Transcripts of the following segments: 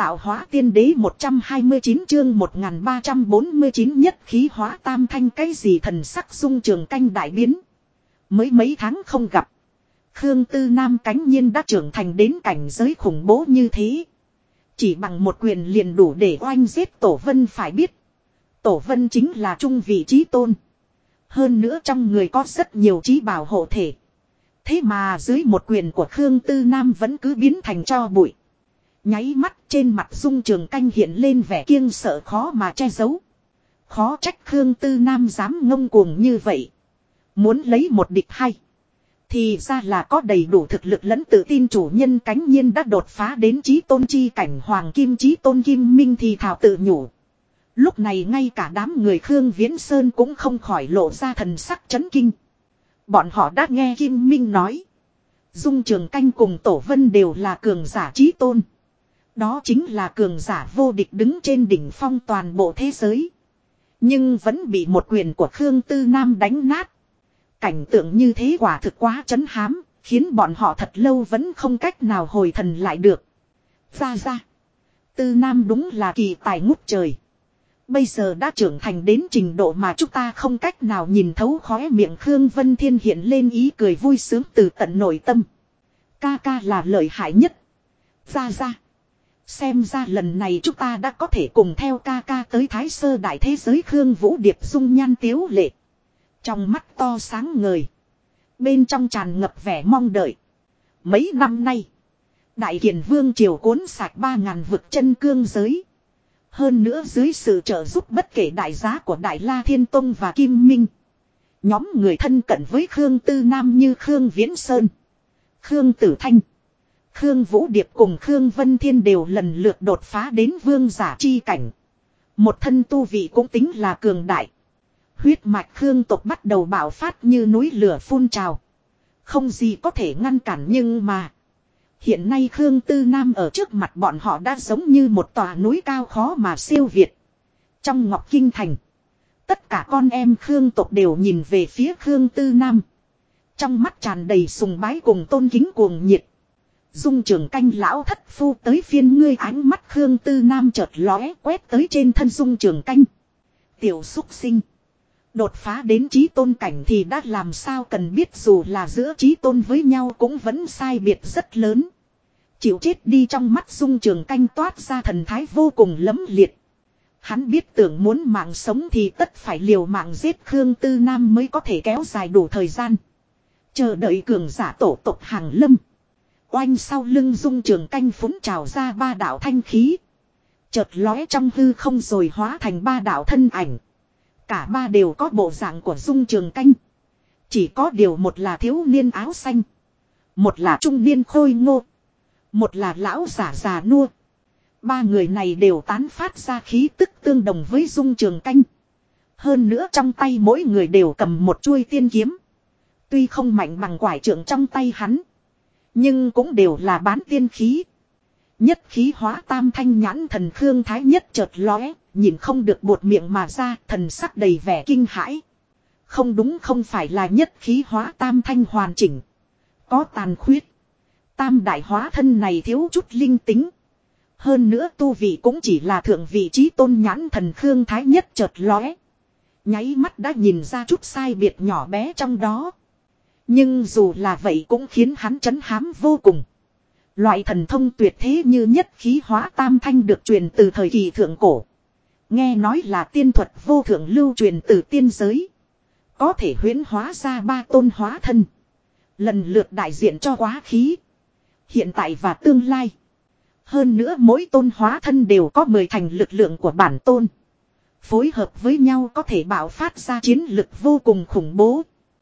tạo hóa tiên đế 129 chương 1349 nhất khí hóa tam thanh cái gì thần sắc Dung Trường Canh đại biến. Mới mấy tháng không gặp. Khương Tư Nam cánh nhiên đã trưởng thành đến cảnh giới khủng bố như thế. Chỉ bằng một quyền liền đủ để oanh giết Tổ Vân phải biết. Tổ Vân chính là trung vị trí tôn. Hơn nữa trong người có rất nhiều trí bảo hộ thể. Thế mà dưới một quyền của Khương Tư Nam vẫn cứ biến thành tro bụi. Nháy mắt trên mặt Dung Trường Canh hiện lên vẻ kiêng sợ khó mà che giấu. Khó trách Khương Tư Nam dám ngông cuồng như vậy. Muốn lấy một địch hay. Thì ra là có đầy đủ thực lực lẫn tự tin chủ nhân cánh nhiên đã đột phá đến chí tôn chi cảnh hoàng kim chí tôn kim minh thì thảo tự nhủ. Lúc này ngay cả đám người Khương Viễn Sơn cũng không khỏi lộ ra thần sắc chấn kinh. Bọn họ đã nghe Kim Minh nói. Dung Trường Canh cùng Tổ Vân đều là cường giả chí tôn. Đó chính là cường giả vô địch đứng trên đỉnh phong toàn bộ thế giới. Nhưng vẫn bị một quyền của Khương Tư Nam đánh nát. Cảnh tượng như thế quả thực quá trấn hám, khiến bọn họ thật lâu vẫn không cách nào hồi thần lại được. Ra. Tư Nam đúng là kỳ tài ngút trời. Bây giờ đã trưởng thành đến trình độ mà chúng ta không cách nào nhìn thấu khóe miệng Khương Vân Thiên hiện lên ý cười vui sướng từ tận nội tâm. Ca là lợi hại nhất. Ra. Xem ra lần này chúng ta đã có thể cùng theo ca tới Thái Sơ đại thế giới. Khương Vũ Điệp dung nhan tiếu lệ. Trong mắt to sáng ngời. Bên trong tràn ngập vẻ mong đợi. Mấy năm nay. Đại Kiền Vương triều cuốn sạch 3.000 vực chân cương giới. Hơn nữa dưới sự trợ giúp bất kể đại giá của Đại La Thiên Tông và Kim Minh. Nhóm người thân cận với Khương Tư Nam như Khương Viễn Sơn, Khương Tử Thanh, Khương Vũ Điệp cùng Khương Vân Thiên đều lần lượt đột phá đến vương giả chi cảnh. Một thân tu vị cũng tính là cường đại. Huyết mạch Khương tộc bắt đầu bạo phát như núi lửa phun trào. Không gì có thể ngăn cản nhưng mà. Hiện nay Khương Tư Nam ở trước mặt bọn họ đã giống như một tòa núi cao khó mà siêu việt. Trong Ngọc Kinh Thành. Tất cả con em Khương tộc đều nhìn về phía Khương Tư Nam. Trong mắt tràn đầy sùng bái cùng tôn kính cuồng nhiệt. Dung Trường Canh lão thất phu tới phiên ngươi. Ánh mắt Khương Tư Nam chợt lóe quét tới trên thân Dung Trường Canh. Tiểu xúc sinh. Đột phá đến chí tôn cảnh thì đã làm sao cần biết dù là giữa chí tôn với nhau cũng vẫn sai biệt rất lớn. Chịu chết đi. Trong mắt Dung Trường Canh toát ra thần thái vô cùng lẫm liệt. Hắn biết tưởng muốn mạng sống thì tất phải liều mạng giết Khương Tư Nam mới có thể kéo dài đủ thời gian. Chờ đợi cường giả tổ tộc hàng lâm. Oanh sau lưng Dung Trường Canh phúng trào ra 3 đạo thanh khí. Chợt lóe trong hư không rồi hóa thành 3 đạo thân ảnh. Cả 3 đều có bộ dạng của Dung Trường Canh. Chỉ có điều một là thiếu niên áo xanh. Một là trung niên khôi ngô. Một là lão giả già nua. 3 người này đều tán phát ra khí tức tương đồng với Dung Trường Canh. Hơn nữa trong tay mỗi người đều cầm một chuôi tiên kiếm. Tuy không mạnh bằng quải trượng trong tay hắn. Nhưng cũng đều là bán tiên khí. Nhất khí hóa tam thanh nhãn thần Khương Thái Nhất chợt lóe. Nhìn không được buột miệng mà ra, thần sắc đầy vẻ kinh hãi. Không đúng, không phải là nhất khí hóa tam thanh hoàn chỉnh. Có tàn khuyết. Tam đại hóa thân này thiếu chút linh tính. Hơn nữa tu vị cũng chỉ là thượng vị trí tôn. Nhãn thần Khương Thái Nhất chợt lóe. Nháy mắt đã nhìn ra chút sai biệt nhỏ bé trong đó. Nhưng dù là vậy cũng khiến hắn trấn hám vô cùng. Loại thần thông tuyệt thế như nhất khí hóa tam thanh được truyền từ thời kỳ thượng cổ. Nghe nói là tiên thuật vô thượng lưu truyền từ tiên giới. Có thể huyễn hóa ra 3 tôn hóa thân. Lần lượt đại diện cho quá khứ, hiện tại và tương lai. Hơn nữa mỗi tôn hóa thân đều có 10 thành lực lượng của bản tôn. Phối hợp với nhau có thể bạo phát ra chiến lực vô cùng khủng bố.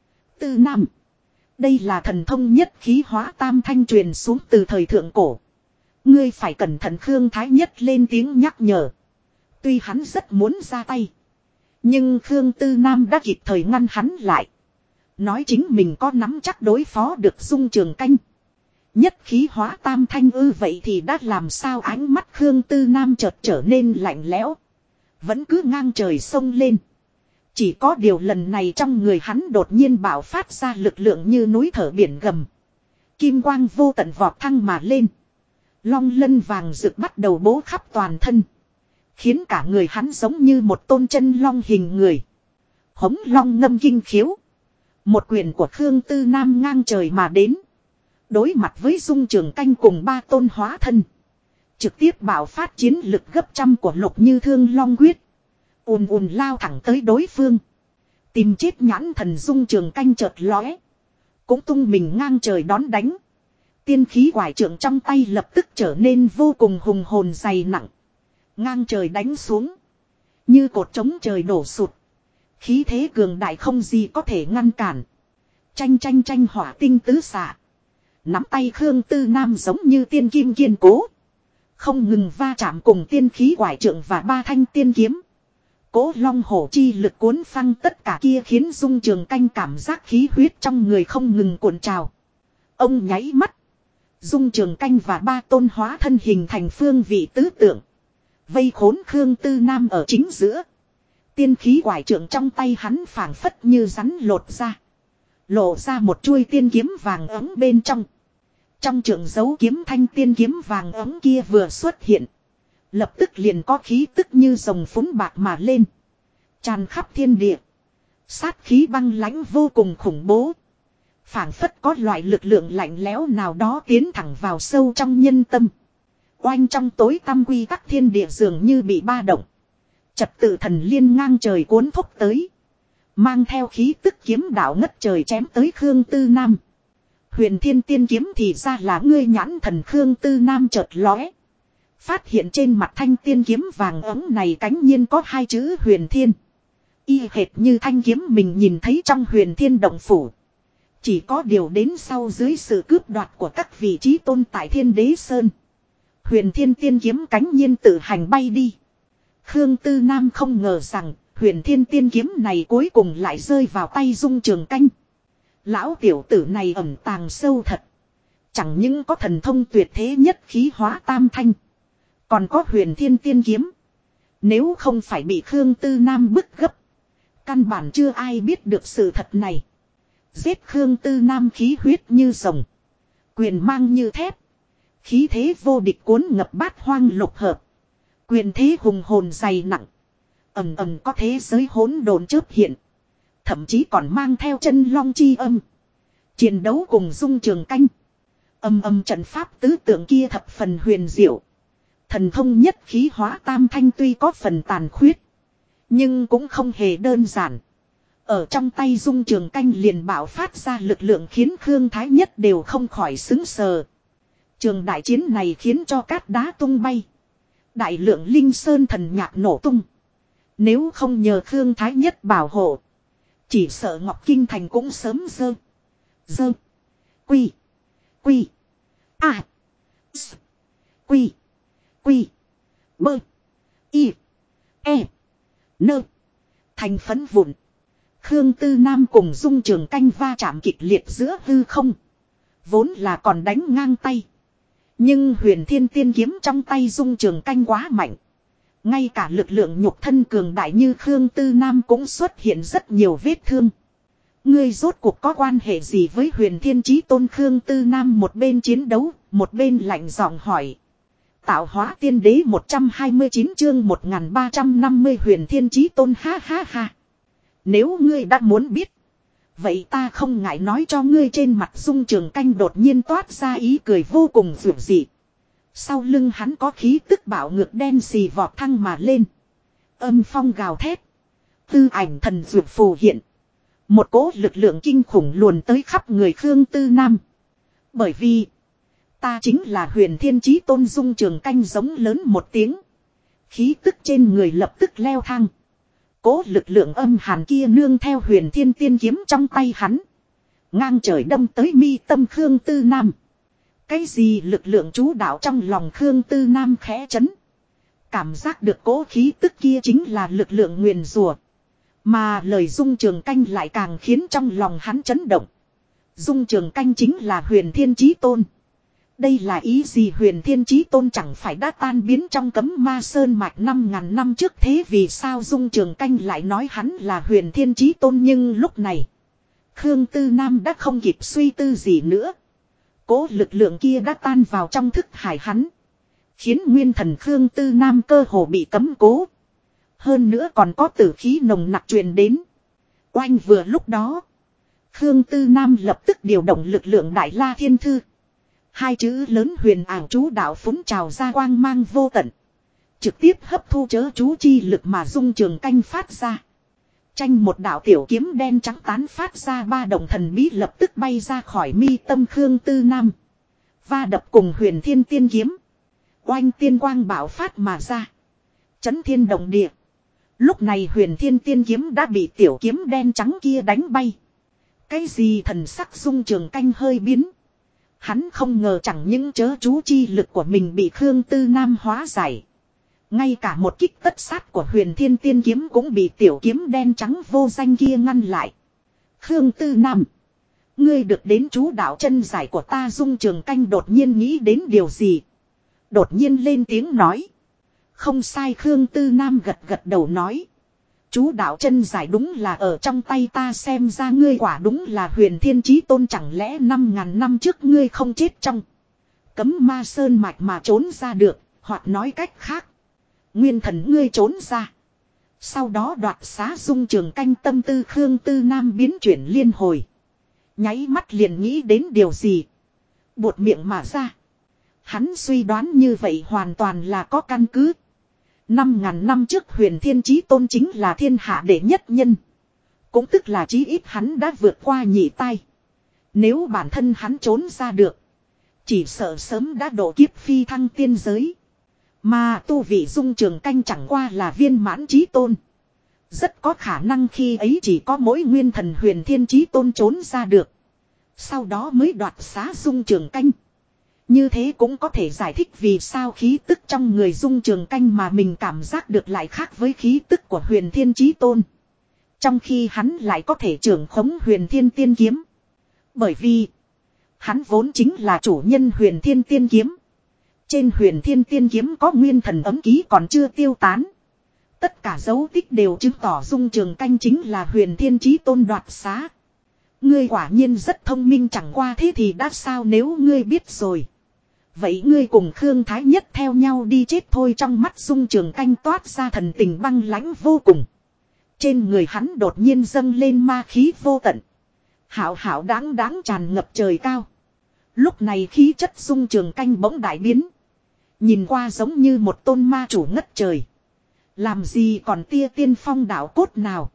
Tư Nam. Đây là thần thông nhất khí hóa tam thanh truyền xuống từ thời thượng cổ. Ngươi phải cẩn thận. Khương Thái Nhất lên tiếng nhắc nhở. Tuy hắn rất muốn ra tay. Nhưng Khương Tư Nam đã kịp thời ngăn hắn lại. Nói chính mình có nắm chắc đối phó được Dung Trường Canh. Nhất khí hóa tam thanh vậy thì đã làm sao? Ánh mắt Khương Tư Nam chợt trở nên lạnh lẽo. Vẫn cứ ngang trời sông lên. Chỉ có điều lần này trong người hắn đột nhiên bạo phát ra lực lượng như núi thở biển gầm. Kim quang vô tận vọt thăng mà lên. Long lân vàng rực bắt đầu bố khắp toàn thân. Khiến cả người hắn giống như một tôn chân long hình người. Hống long ngâm kinh khiếu. Một quyền của Khương Tư Nam ngang trời mà đến. Đối mặt với Dung Trường Canh cùng 3 tôn hóa thân. Trực tiếp bạo phát chiến lực gấp trăm của Lục Như Thương Long Quyết. Ùn ùn lao thẳng tới đối phương. Tìm chết nhãn thần Dung Trường Canh chợt lóe. Cũng tung mình ngang trời đón đánh. Tiên khí quải trượng trong tay lập tức trở nên vô cùng hùng hồn dày nặng. Ngang trời đánh xuống. Như cột trống trời đổ sụt. Khí thế cường đại không gì có thể ngăn cản. Tranh tranh tranh hỏa tinh tứ xạ. Nắm tay Khương Tư Nam giống như tiên kim kiên cố. Không ngừng va chạm cùng tiên khí quải trượng và 3 thanh tiên kiếm. Cố long hổ chi lực cuốn phăng tất cả kia khiến Dung Trường Canh cảm giác khí huyết trong người không ngừng cuộn trào. Ông nháy mắt. Dung Trường Canh và 3 tôn hóa thân hình thành phương vị tứ tượng. Vây khốn Khương Tư Nam ở chính giữa. Tiên khí quải trượng trong tay hắn phảng phất như rắn lột ra. Lộ ra một chuôi tiên kiếm vàng ấm bên trong. Trong trượng giấu kiếm thanh tiên kiếm vàng ấm kia vừa xuất hiện. Lập tức liền có khí tức như rồng phúng bạc mà lên. Tràn khắp thiên địa. Sát khí băng lãnh vô cùng khủng bố. Phảng phất có loại lực lượng lạnh lẽo nào đó tiến thẳng vào sâu trong nhân tâm. Oanh trong tối tăm quy tắc thiên địa dường như bị ba động. Trật tự thần liên ngang trời cuốn thúc tới. Mang theo khí tức kiếm đạo ngất trời chém tới Khương Tư Nam. Huyền Thiên tiên kiếm thì ra là ngươi nhãn thần Khương Tư Nam chợt lóe. Phát hiện trên mặt thanh tiên kiếm vàng ấm này cánh nhiên có 2 chữ Huyền Thiên. Y hệt như thanh kiếm mình nhìn thấy trong Huyền Thiên động phủ. Chỉ có điều đến sau dưới sự cướp đoạt của các vị trí tôn tại Thiên Đế Sơn. Huyền Thiên tiên kiếm cánh nhiên tự hành bay đi. Khương Tư Nam không ngờ rằng Huyền Thiên tiên kiếm này cuối cùng lại rơi vào tay Dung Trường Canh. Lão tiểu tử này ẩn tàng sâu thật. Chẳng những có thần thông tuyệt thế nhất khí hóa tam thanh. Còn có Huyền Thiên tiên kiếm. Nếu không phải bị Khương Tư Nam bức gấp. Căn bản chưa ai biết được sự thật này. Giết Khương Tư Nam khí huyết như rồng. Quyền mang như thép. Khí thế vô địch cuốn ngập bát hoang lục hợp. Quyền thế hùng hồn dày nặng. Ầm ầm có thế giới hỗn độn chớp hiện. Thậm chí còn mang theo chân long chi âm. Chiến đấu cùng Dung Trường Canh. Ầm ầm trận pháp tứ tượng kia thập phần huyền diệu. Thần thông nhất khí hóa tam thanh tuy có phần tàn khuyết. Nhưng cũng không hề đơn giản. Ở trong tay Dung Trường Canh liền bạo phát ra lực lượng khiến Khương Thái Nhất đều không khỏi xứng sờ. Trường đại chiến này khiến cho cát đá tung bay. Đại lượng linh sơn thần nhạc nổ tung. Nếu không nhờ Khương Thái Nhất bảo hộ. Chỉ sợ Ngọc Kinh Thành cũng sớm dơ. Dơ. Quy. Quy. À. S. Quy. Quy. Bơ. Y. E. Nơ. Thành phấn vụn. Khương Tư Nam cùng Dung Trường Canh va chạm kịch liệt giữa hư không. Vốn là còn đánh ngang tay. Nhưng Huyền Thiên tiên kiếm trong tay Dung Trường Canh quá mạnh. Ngay cả lực lượng nhục thân cường đại như Khương Tư Nam cũng xuất hiện rất nhiều vết thương. Ngươi rốt cuộc có quan hệ gì với Huyền Thiên Chí Tôn? Khương Tư Nam một bên chiến đấu, một bên lạnh giọng hỏi. Tạo hóa tiên đế 129 chương 1350 Huyền Thiên Chí Tôn, ha ha ha. Nếu ngươi đã muốn biết. Vậy ta không ngại nói cho ngươi. Trên mặt Dung Trường Canh đột nhiên toát ra ý cười vô cùng dữ dị. Sau lưng hắn có khí tức bạo ngược đen xì vọt thăng mà lên. Âm phong gào thét. Tư ảnh thần dược phù hiện. Một cỗ lực lượng kinh khủng luồn tới khắp người Khương Tư Nam. Bởi vì ta chính là Huyền Thiên Chí Tôn. Dung Trường Canh giống lớn một tiếng. Khí tức trên người lập tức leo thang. Cố lực lượng âm hàn kia nương theo Huyền Thiên tiên kiếm trong tay hắn. Ngang trời đâm tới mi tâm Khương Tư Nam. Cái gì lực lượng chú đạo trong lòng Khương Tư Nam khẽ chấn. Cảm giác được cố khí tức kia chính là lực lượng nguyền rủa. Mà lời Dung Trường Canh lại càng khiến trong lòng hắn chấn động. Dung Trường Canh chính là Huyền Thiên Chí Tôn. Đây là ý gì? Huyền Thiên Chí Tôn chẳng phải đã tan biến trong cấm ma sơn mạch 5.000 năm trước, thế vì sao Dung Trường Canh lại nói hắn là Huyền Thiên Chí Tôn? Nhưng lúc này Khương Tư Nam đã không kịp suy tư gì nữa. Cố lực lượng kia đã tan vào trong thức hải hắn. Khiến nguyên thần Khương Tư Nam cơ hồ bị cấm cố. Hơn nữa còn có tử khí nồng nặc truyền đến. Oanh vừa lúc đó. Khương Tư Nam lập tức điều động lực lượng Đại La Thiên Thư. Hai chữ lớn huyền ảo chú đạo phúng trào ra quang mang vô tận. Trực tiếp hấp thu chớ chú chi lực mà dung trường canh phát ra. Tranh một đạo tiểu kiếm đen trắng tán phát ra ba động thần bí lập tức bay ra khỏi mi tâm Khương Tư Nam. Va đập cùng huyền thiên tiên kiếm. Oanh tiên quang bạo phát mà ra. Chấn thiên động địa. Lúc này huyền thiên tiên kiếm đã bị tiểu kiếm đen trắng kia đánh bay. Cái gì thần sắc dung trường canh hơi biến. Hắn không ngờ chẳng những chớ chú chi lực của mình bị Khương Tư Nam hóa giải. Ngay cả một kích tất sát của huyền thiên tiên kiếm cũng bị tiểu kiếm đen trắng vô danh kia ngăn lại. Khương Tư Nam. Ngươi được đến chú đạo chân giải của ta dung trường canh đột nhiên nghĩ đến điều gì. Đột nhiên lên tiếng nói. Không sai Khương Tư Nam gật gật đầu nói. Chú đạo chân giải đúng là ở trong tay ta xem ra ngươi quả đúng là huyền thiên chí tôn chẳng lẽ 5.000 năm trước ngươi không chết trong. Cấm ma sơn mạch mà trốn ra được, hoặc nói cách khác. Nguyên thần ngươi trốn ra. Sau đó đoạt xá dung trường canh tâm tư Khương Tư Nam biến chuyển liên hồi. Nháy mắt liền nghĩ đến điều gì. Buột miệng mà ra. Hắn suy đoán như vậy hoàn toàn là có căn cứ. 5.000 năm trước huyền thiên chí tôn chính là thiên hạ đệ nhất nhân. Cũng tức là chí ít hắn đã vượt qua nhị tai. Nếu bản thân hắn trốn ra được. Chỉ sợ sớm đã độ kiếp phi thăng tiên giới. Mà tu vị dung trường canh chẳng qua là viên mãn chí tôn. Rất có khả năng khi ấy chỉ có mỗi nguyên thần huyền thiên chí tôn trốn ra được. Sau đó mới đoạt xá dung trường canh. Như thế cũng có thể giải thích vì sao khí tức trong người dung trường canh mà mình cảm giác được lại khác với khí tức của huyền thiên chí tôn. Trong khi hắn lại có thể trưởng khống huyền thiên tiên kiếm. Bởi vì hắn vốn chính là chủ nhân huyền thiên tiên kiếm. Trên huyền thiên tiên kiếm có nguyên thần ấm ký còn chưa tiêu tán. Tất cả dấu tích đều chứng tỏ dung trường canh chính là huyền thiên chí tôn đoạt xá. Ngươi quả nhiên rất thông minh chẳng qua thế thì đã sao nếu ngươi biết rồi. Vậy ngươi cùng Khương Thái Nhất theo nhau đi chết thôi trong mắt dung trường canh toát ra thần tình băng lãnh vô cùng. Trên người hắn đột nhiên dâng lên ma khí vô tận. Hảo hảo đáng đáng tràn ngập trời cao. Lúc này khí chất dung trường canh bỗng đại biến. Nhìn qua giống như một tôn ma chủ ngất trời. Làm gì còn tia tiên phong đạo cốt nào.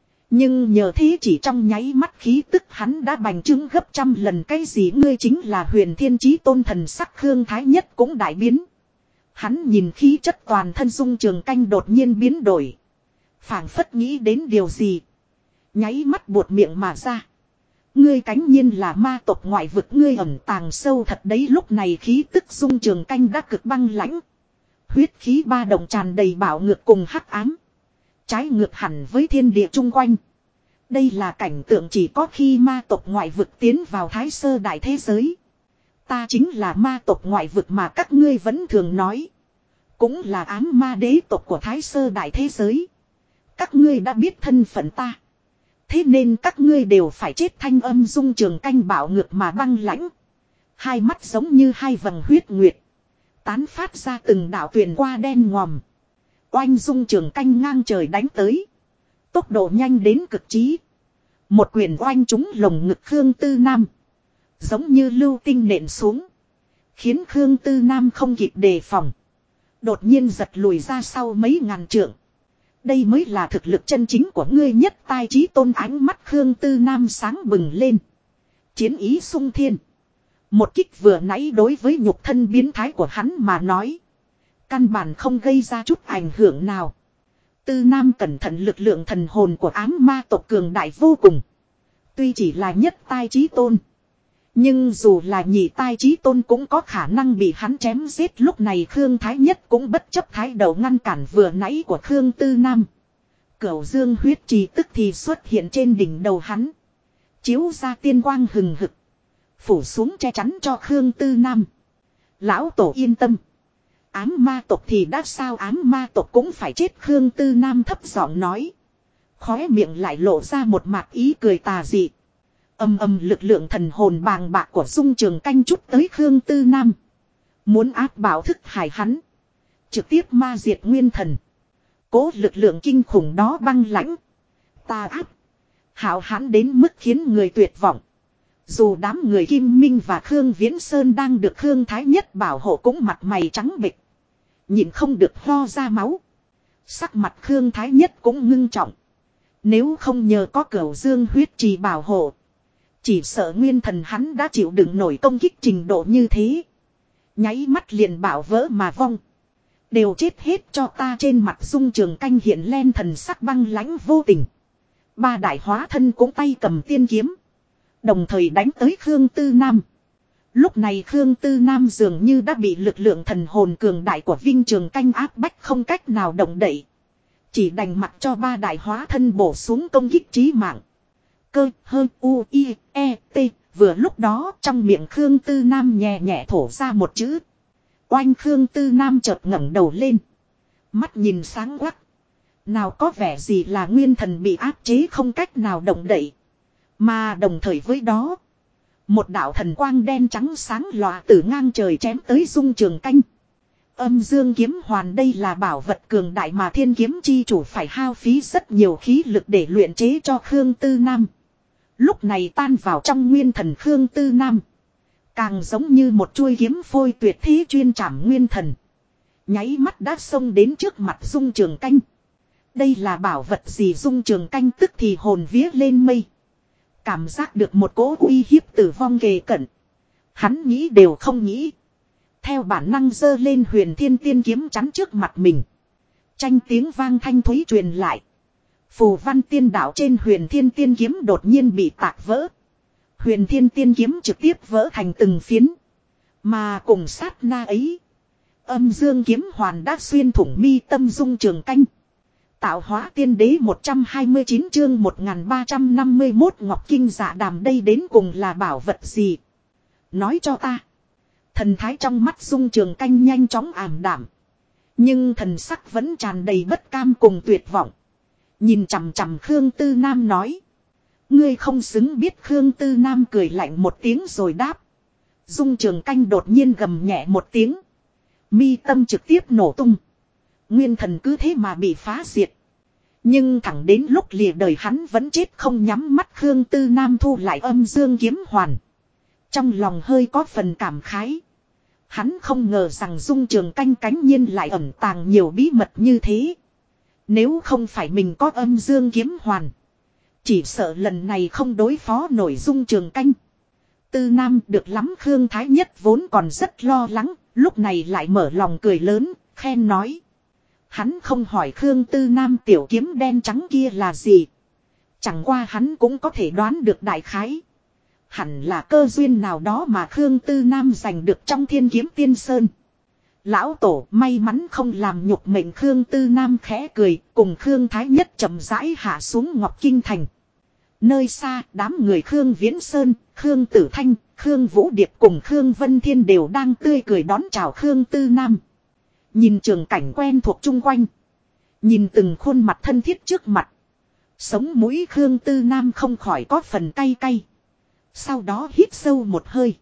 Nhưng nhờ thế chỉ trong nháy mắt khí tức hắn đã bành trướng gấp trăm lần cái gì ngươi chính là huyền thiên chí tôn thần sắc Khương Thái Nhất cũng đại biến. Hắn nhìn khí chất toàn thân dung trường canh đột nhiên biến đổi. Phảng phất nghĩ đến điều gì. Nháy mắt buột miệng mà ra. Ngươi cánh nhiên là ma tộc ngoại vực ngươi ẩn tàng sâu thật đấy lúc này khí tức dung trường canh đã cực băng lãnh. Huyết khí ba động tràn đầy bạo ngược cùng hắc ám. Trái ngược hẳn với thiên địa chung quanh. Đây là cảnh tượng chỉ có khi ma tộc ngoại vực tiến vào thái sơ đại thế giới. Ta chính là ma tộc ngoại vực mà các ngươi vẫn thường nói. Cũng là ám ma đế tộc của thái sơ đại thế giới. Các ngươi đã biết thân phận ta. Thế nên các ngươi đều phải chết thanh âm dung trường canh bạo ngược mà băng lãnh. Hai mắt giống như hai vầng huyết nguyệt. Tán phát ra từng đạo tuyền qua đen ngòm. Oanh dung trường canh ngang trời đánh tới. Tốc độ nhanh đến cực trí. Một quyền oanh trúng lồng ngực Khương Tư Nam. Giống như lưu tinh nện xuống. Khiến Khương Tư Nam không kịp đề phòng. Đột nhiên giật lùi ra sau mấy ngàn trượng. Đây mới là thực lực chân chính của ngươi nhất tai chí tôn ánh mắt Khương Tư Nam sáng bừng lên. Chiến ý sung thiên. Một kích vừa nãy đối với nhục thân biến thái của hắn mà nói. Căn bản không gây ra chút ảnh hưởng nào. Tư Nam cẩn thận lực lượng thần hồn của ám ma tộc cường đại vô cùng. Tuy chỉ là nhất tai chí tôn. Nhưng dù là nhị tai chí tôn cũng có khả năng bị hắn chém giết lúc này Khương Thái Nhất cũng bất chấp thái đầu ngăn cản vừa nãy của Khương Tư Nam. Cửu dương huyết trì tức thì xuất hiện trên đỉnh đầu hắn. Chiếu ra tiên quang hừng hực. Phủ xuống che chắn cho Khương Tư Nam. Lão tổ yên tâm. Ám ma tộc thì đã sao ám ma tộc cũng phải chết Khương Tư Nam thấp giọng nói. Khóe miệng lại lộ ra một mặt ý cười tà dị. Âm âm lực lượng thần hồn bàng bạc của Dung Trường Canh chút tới Khương Tư Nam. Muốn áp bảo thức hải hắn. Trực tiếp ma diệt nguyên thần. Cố lực lượng kinh khủng đó băng lãnh. Ta áp. Hảo hãn đến mức khiến người tuyệt vọng. Dù đám người Kim Minh và Khương Viễn Sơn đang được Khương Thái Nhất bảo hộ cũng mặt mày trắng bệch. Nhịn không được ho ra máu. Sắc mặt Khương Thái Nhất cũng ngưng trọng. Nếu không nhờ có Cửu Dương huyết trì bảo hộ. Chỉ sợ nguyên thần hắn đã chịu đựng nổi công kích trình độ như thế. Nháy mắt liền bảo vỡ mà vong. Đều chết hết cho ta. Trên mặt Dung Trường Canh hiện lên thần sắc băng lãnh vô tình. Ba đại hóa thân cũng tay cầm tiên kiếm. Đồng thời đánh tới Khương Tư Nam. Lúc này Khương Tư Nam dường như đã bị lực lượng thần hồn cường đại của Vinh Trường Canh áp bách không cách nào động đậy. Chỉ đành mặc cho ba đại hóa thân bổ xuống công kích chí mạng. Cơ hơ u i e t. Vừa lúc đó trong miệng Khương Tư Nam nhẹ nhẹ thổ ra một chữ. Oanh. Khương Tư Nam chợt ngẩng đầu lên. Mắt nhìn sáng quắc. Nào có vẻ gì là nguyên thần bị áp chế không cách nào động đậy. Mà đồng thời với đó. Một đạo thần quang đen trắng sáng lòa từ ngang trời chém tới Dung Trường Canh. Âm dương kiếm hoàn đây là bảo vật cường đại mà thiên kiếm chi chủ phải hao phí rất nhiều khí lực để luyện chế cho Khương Tư Nam. Lúc này tan vào trong nguyên thần Khương Tư Nam. Càng giống như một chuôi kiếm phôi tuyệt thế chuyên trảm nguyên thần. Nháy mắt đã xông đến trước mặt Dung Trường Canh. Đây là bảo vật gì? Dung Trường Canh tức thì hồn vía lên mây. Cảm giác được một cỗ uy hiếp tử vong kề cận. Hắn nghĩ đều không nghĩ. Theo bản năng giơ lên Huyền Thiên Tiên kiếm chắn trước mặt mình. Tranh tiếng vang thanh thúy truyền lại. Phù văn tiên đạo trên Huyền Thiên Tiên kiếm đột nhiên bị tạc vỡ. Huyền Thiên Tiên kiếm trực tiếp vỡ thành từng phiến. Mà cùng sát na ấy. Âm dương kiếm hoàn đã xuyên thủng mi tâm Dung Trường Canh. Tạo hóa tiên đế 129 chương 1351 Ngọc Kinh Dạ Đàm đây đến cùng là bảo vật gì? Nói cho ta. Thần thái trong mắt Dung Trường Canh nhanh chóng ảm đạm. Nhưng thần sắc vẫn tràn đầy bất cam cùng tuyệt vọng. Nhìn chằm chằm Khương Tư Nam nói. Ngươi không xứng biết. Khương Tư Nam cười lạnh một tiếng rồi đáp. Dung Trường Canh đột nhiên gầm nhẹ một tiếng. Mi tâm trực tiếp nổ tung. Nguyên thần cứ thế mà bị phá diệt. Nhưng thẳng đến lúc lìa đời hắn vẫn chết không nhắm mắt. Khương Tư Nam thu lại âm dương kiếm hoàn. Trong lòng hơi có phần cảm khái. Hắn không ngờ rằng Dung Trường Canh cánh nhiên lại ẩn tàng nhiều bí mật như thế. Nếu không phải mình có âm dương kiếm hoàn. Chỉ sợ lần này không đối phó nổi Dung Trường Canh. Tư Nam được lắm. Khương Thái Nhất vốn còn rất lo lắng. Lúc này lại mở lòng cười lớn, khen nói. Hắn không hỏi Khương Tư Nam tiểu kiếm đen trắng kia là gì. Chẳng qua hắn cũng có thể đoán được đại khái. Hẳn là cơ duyên nào đó mà Khương Tư Nam giành được trong Thiên Kiếm Tiên Sơn. Lão tổ may mắn không làm nhục mệnh. Khương Tư Nam khẽ cười, cùng Khương Thái Nhất chậm rãi hạ xuống Ngọc Kinh Thành. Nơi xa, đám người Khương Viễn Sơn, Khương Tử Thanh, Khương Vũ Điệp cùng Khương Vân Thiên đều đang tươi cười đón chào Khương Tư Nam. Nhìn trường cảnh quen thuộc chung quanh. Nhìn từng khuôn mặt thân thiết trước mặt. Sống mũi Khương Tư Nam không khỏi có phần cay cay. Sau đó hít sâu một hơi.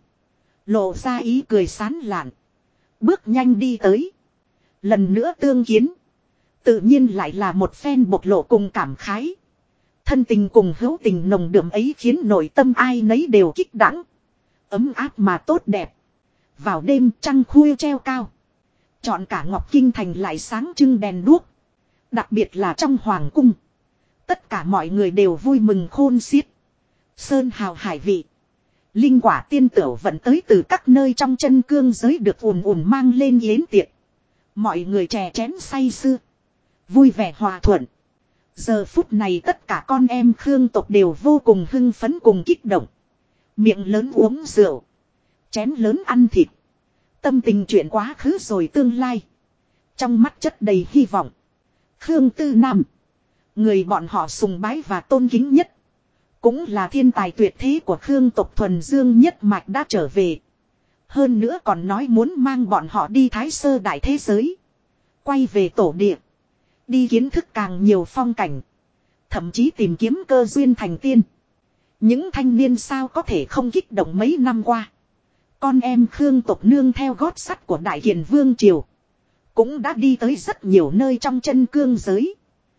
Lộ ra ý cười sán lạn. Bước nhanh đi tới. Lần nữa tương kiến. Tự nhiên lại là một phen bộc lộ cùng cảm khái. Thân tình cùng hữu tình nồng đượm ấy khiến nội tâm ai nấy đều kích đãng. Ấm áp mà tốt đẹp. Vào đêm trăng khuya treo cao. Chọn cả Ngọc Kinh Thành lại sáng trưng đèn đuốc. Đặc biệt là trong hoàng cung. Tất cả mọi người đều vui mừng khôn xiết. Sơn hào hải vị. Linh quả tiên tửu vận tới từ các nơi trong chân cương giới được ùn ùn mang lên yến tiệc. Mọi người chè chén say sưa. Vui vẻ hòa thuận. Giờ phút này tất cả con em Khương tộc đều vô cùng hưng phấn cùng kích động. Miệng lớn uống rượu. Chén lớn ăn thịt. Tâm tình chuyện quá khứ rồi tương lai. Trong mắt chất đầy hy vọng. Khương Tư Nam. Người bọn họ sùng bái và tôn kính nhất. Cũng là thiên tài tuyệt thế của Khương tộc thuần dương nhất mạch đã trở về. Hơn nữa còn nói muốn mang bọn họ đi Thái Sơ đại thế giới. Quay về tổ địa. Đi kiến thức càng nhiều phong cảnh. Thậm chí tìm kiếm cơ duyên thành tiên. Những thanh niên sao có thể không kích động mấy năm qua. Con em Khương tộc nương theo gót sắt của Đại Kiền Vương Triều. Cũng đã đi tới rất nhiều nơi trong chân cương giới.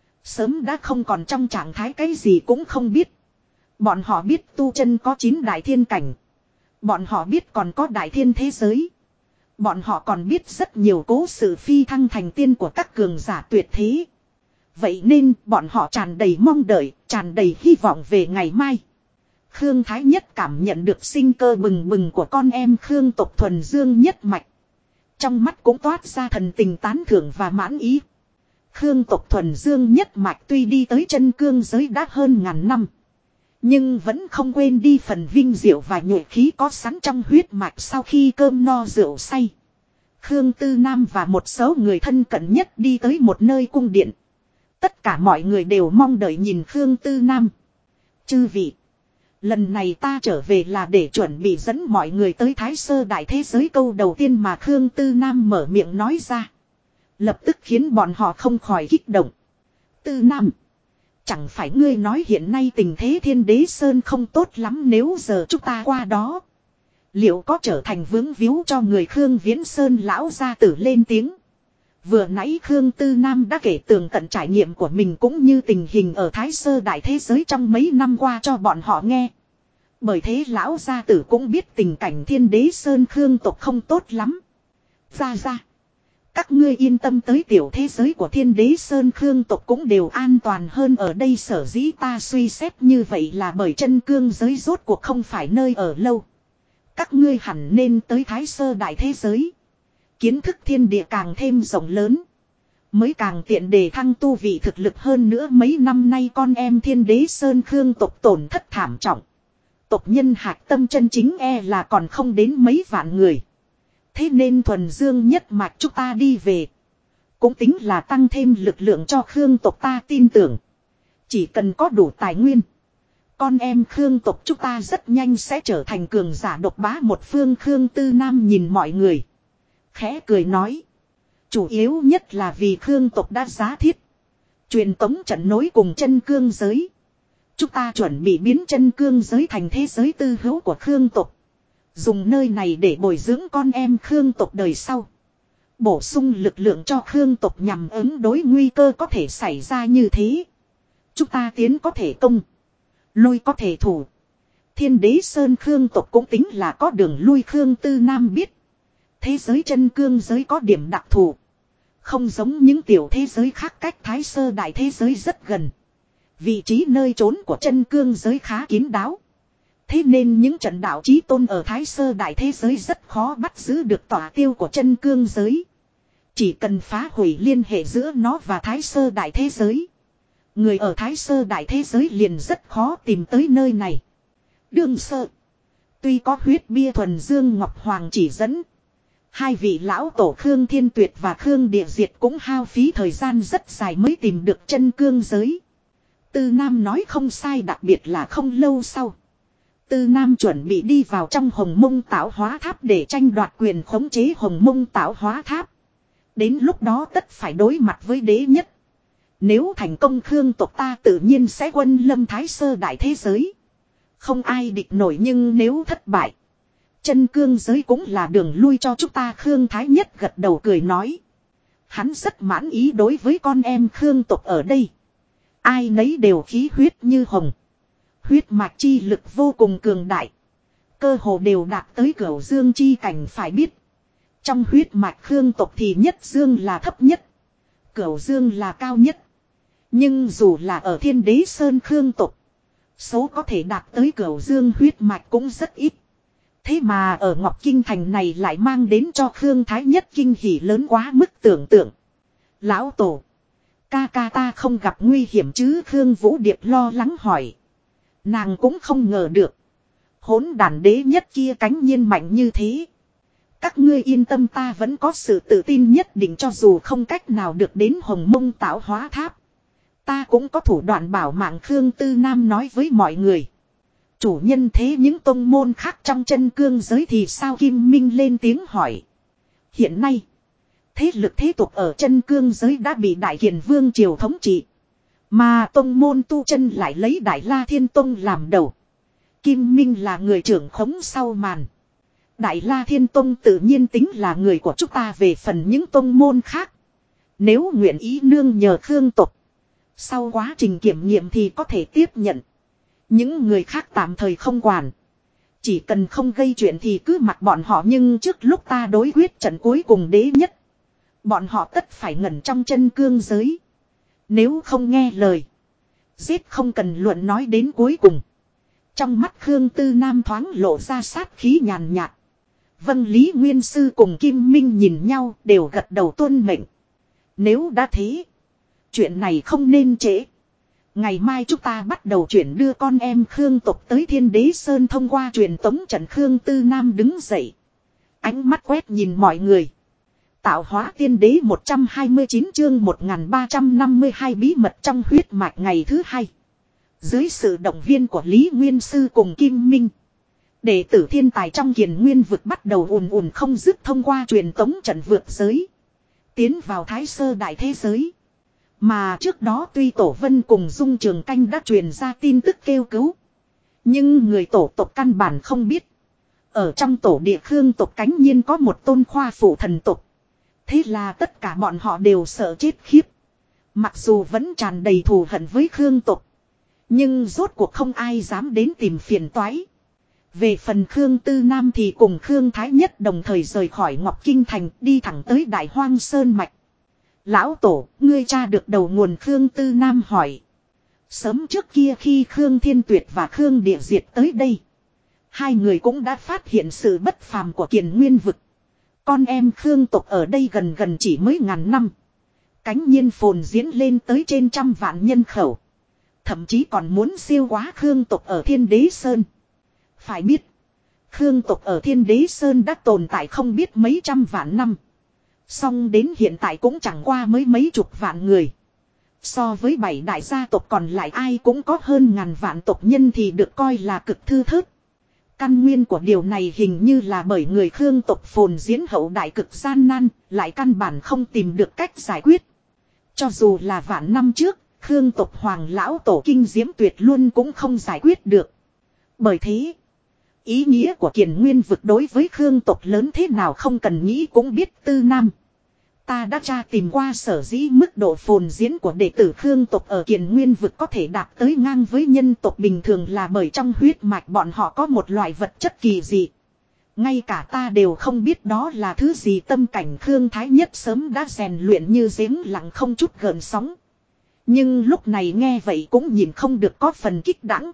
Sớm đã không còn trong trạng thái cái gì cũng không biết. Bọn họ biết tu chân có 9 đại thiên cảnh. Bọn họ biết còn có đại thiên thế giới. Bọn họ còn biết rất nhiều cố sự phi thăng thành tiên của các cường giả tuyệt thế. Vậy nên bọn họ tràn đầy mong đợi, tràn đầy hy vọng về ngày mai. Khương Thái Nhất cảm nhận được sinh cơ bừng bừng của con em Khương tộc thuần dương nhất mạch. Trong mắt cũng toát ra thần tình tán thưởng và mãn ý. Khương tộc thuần dương nhất mạch tuy đi tới chân cương giới đã hơn ngàn năm. Nhưng vẫn không quên đi phần vinh diệu và nhuệ khí có sẵn trong huyết mạch sau khi cơm no rượu say. Khương Tư Nam và một số người thân cận nhất đi tới một nơi cung điện. Tất cả mọi người đều mong đợi nhìn Khương Tư Nam. Chư vị, lần này ta trở về là để chuẩn bị dẫn mọi người tới Thái Sơ Đại Thế Giới. Câu đầu tiên mà Khương Tư Nam mở miệng nói ra, lập tức khiến bọn họ không khỏi kích động. Tư Nam, chẳng phải ngươi nói hiện nay tình thế Thiên Đế Sơn không tốt lắm, nếu giờ chúng ta qua đó, liệu có trở thành vướng víu cho người? Khương Viễn Sơn lão gia tử lên tiếng. Vừa nãy Khương Tư Nam đã kể tường tận trải nghiệm của mình cũng như tình hình ở Thái Sơ Đại Thế Giới trong mấy năm qua cho bọn họ nghe. Bởi thế lão gia tử cũng biết tình cảnh Thiên Đế Sơn Khương tộc không tốt lắm. Ra, các ngươi yên tâm, tới tiểu thế giới của Thiên Đế Sơn Khương tộc cũng đều an toàn hơn ở đây. Sở dĩ ta suy xét như vậy là bởi chân cương giới rốt cuộc không phải nơi ở lâu. Các ngươi hẳn nên tới Thái Sơ Đại Thế Giới. Kiến thức thiên địa càng thêm rộng lớn, mới càng tiện đề thăng tu vị thực lực hơn nữa. Mấy năm nay con em Thiên Đế Sơn Khương tộc tổn thất thảm trọng. Tộc nhân hạch tâm chân chính là còn không đến mấy vạn người. Thế nên thuần dương nhất mạch chúng ta đi về, cũng tính là tăng thêm lực lượng cho Khương tộc. Ta tin tưởng, chỉ cần có đủ tài nguyên, con em Khương tộc chúng ta rất nhanh sẽ trở thành cường giả độc bá một phương. Khương Tư Nam nhìn mọi người, khẽ cười nói. Chủ yếu nhất là vì Khương tộc đã giá thiết truyền tống trận nối cùng chân cương giới. Chúng ta chuẩn bị biến chân cương giới thành thế giới tư hữu của Khương tộc. Dùng nơi này để bồi dưỡng con em Khương tộc đời sau. Bổ sung lực lượng cho Khương tộc nhằm ứng đối nguy cơ có thể xảy ra như thế. Chúng ta tiến có thể công, lui có thể thủ. Thiên Đế Sơn Khương tộc cũng tính là có đường lui. Khương Tư Nam biết, thế giới chân cương giới có điểm đặc thù. Không giống những tiểu thế giới khác, cách Thái Sơ Đại Thế Giới rất gần. Vị trí nơi trốn của chân cương giới khá kín đáo. Thế nên những trận đạo chí tôn ở Thái Sơ Đại Thế Giới rất khó bắt giữ được tỏa tiêu của chân cương giới. Chỉ cần phá hủy liên hệ giữa nó và Thái Sơ Đại Thế Giới, người ở Thái Sơ Đại Thế Giới liền rất khó tìm tới nơi này. Đương Sơ, tuy có huyết bia thuần dương Ngọc Hoàng chỉ dẫn, hai vị lão tổ Khương Thiên Tuyệt và Khương Địa Diệt cũng hao phí thời gian rất dài mới tìm được chân cương giới. Tư Nam nói không sai, đặc biệt là không lâu sau, Tư Nam chuẩn bị đi vào trong Hồng Mông Tạo Hóa Tháp để tranh đoạt quyền khống chế Hồng Mông Tạo Hóa Tháp. Đến lúc đó tất phải đối mặt với đế nhất. Nếu thành công, Khương tộc ta tự nhiên sẽ quân lâm Thái Sơ Đại Thế Giới, không ai địch nổi. Nhưng nếu thất bại, chân cương giới cũng là đường lui cho chúng ta. Khương Thái Nhất gật đầu cười nói. Hắn rất mãn ý đối với con em Khương tộc ở đây. Ai nấy đều khí huyết như hồng. Huyết mạch chi lực vô cùng cường đại. Cơ hồ đều đạt tới cửu dương chi cảnh. Phải biết, trong huyết mạch Khương tộc thì nhất dương là thấp nhất, cửu dương là cao nhất. Nhưng dù là ở Thiên Đế Sơn Khương tộc, số có thể đạt tới cửu dương huyết mạch cũng rất ít. Thế mà ở Ngọc Kinh Thành này lại mang đến cho Khương Thái Nhất kinh hỉ lớn quá mức tưởng tượng. Lão tổ, ca ca ta không gặp nguy hiểm chứ? Khương Vũ Điệp lo lắng hỏi. Nàng cũng không ngờ được hỗn đản đế nhất kia cánh nhiên mạnh như thế. Các ngươi yên tâm, ta vẫn có sự tự tin nhất định. Cho dù không cách nào được đến Hồng Mông Tạo Hóa Tháp, ta cũng có thủ đoạn bảo mạng. Khương Tư Nam nói với mọi người. Chủ nhân, thế những tông môn khác trong chân cương giới thì sao? Kim Minh lên tiếng hỏi. Hiện nay, thế lực thế tục ở chân cương giới đã bị Đại Kiền Vương Triều thống trị. Mà tông môn tu chân lại lấy Đại La Thiên Tông làm đầu. Kim Minh là người trưởng khống sau màn. Đại La Thiên Tông tự nhiên tính là người của chúng ta về phần những tông môn khác. Nếu nguyện ý nương nhờ Khương tộc. Sau quá trình kiểm nghiệm thì có thể tiếp nhận. Những người khác tạm thời không quản. Chỉ cần không gây chuyện thì cứ mặc bọn họ, nhưng trước lúc ta đối quyết trận cuối cùng đế nhất. Bọn họ tất phải ngẩn trong chân cương giới. Nếu không nghe lời. Giết không cần luận nói đến cuối cùng. Trong mắt Khương Tư Nam thoáng lộ ra sát khí nhàn nhạt. Vâng, Lý Nguyên Sư cùng Kim Minh nhìn nhau đều gật đầu tuân mệnh. Nếu đã thế. Chuyện này không nên trễ. Ngày mai chúng ta bắt đầu chuyển đưa con em Khương tộc tới Thiên Đế Sơn thông qua truyền tống trận. Khương Tư Nam đứng dậy. Ánh mắt quét nhìn mọi người. Tạo hóa tiên đế 129 chương 1352 bí mật trong huyết mạch ngày thứ hai. Dưới sự động viên của Lý Nguyên Sư cùng Kim Minh. Đệ tử thiên tài trong Kiền Nguyên vực bắt đầu ùn ùn không dứt thông qua truyền tống trận vượt giới. Tiến vào Thái Sơ đại thế giới. Mà trước đó tuy Tổ Vân cùng Dung Trường Canh đã truyền ra tin tức kêu cứu. Nhưng người tổ tộc căn bản không biết. Ở trong tổ địa Khương tộc cánh nhiên có một tôn khoa phụ thần tộc. Thế là tất cả bọn họ đều sợ chết khiếp. Mặc dù vẫn tràn đầy thù hận với Khương tộc. Nhưng rốt cuộc không ai dám đến tìm phiền toái. Về phần Khương Tư Nam thì cùng Khương Thái Nhất đồng thời rời khỏi Ngọc Kinh Thành đi thẳng tới Đại Hoang Sơn Mạch. Lão Tổ, ngươi tra được đầu nguồn? Khương Tư Nam hỏi. Sớm trước kia khi Khương Thiên Tuyệt và Khương Địa Diệt tới đây. Hai người cũng đã phát hiện sự bất phàm của Kiền Nguyên vực. Con em Khương tộc ở đây gần chỉ mới ngàn năm. Cánh nhiên phồn diễn lên tới trên 100 vạn nhân khẩu. Thậm chí còn muốn siêu quá Khương tộc ở Thiên Đế Sơn. Phải biết, Khương tộc ở Thiên Đế Sơn đã tồn tại không biết mấy trăm vạn năm. Song đến hiện tại cũng chẳng qua mới mấy chục vạn người. So với 7 đại gia tộc còn lại ai cũng có hơn ngàn vạn tộc nhân thì được coi là cực thư thớt. Căn nguyên của điều này hình như là bởi người Khương tộc phồn diễn hậu đại cực gian nan, lại căn bản không tìm được cách giải quyết. Cho dù là vạn năm trước, Khương tộc Hoàng Lão Tổ kinh diễm tuyệt luôn cũng không giải quyết được. Bởi thế, ý nghĩa của Kiền Nguyên vực đối với Khương tộc lớn thế nào không cần nghĩ cũng biết. Tư Nam, ta đã tra tìm qua sở dĩ mức độ phồn diễn của đệ tử Khương tộc ở Kiền Nguyên vực có thể đạt tới ngang với nhân tộc bình thường là bởi trong huyết mạch bọn họ có một loại vật chất kỳ dị. Ngay cả ta đều không biết đó là thứ gì. Tâm cảnh Khương Thái Nhất sớm đã rèn luyện như giếng lặng không chút gợn sóng. Nhưng lúc này nghe vậy cũng nhìn không được có phần kích đãng.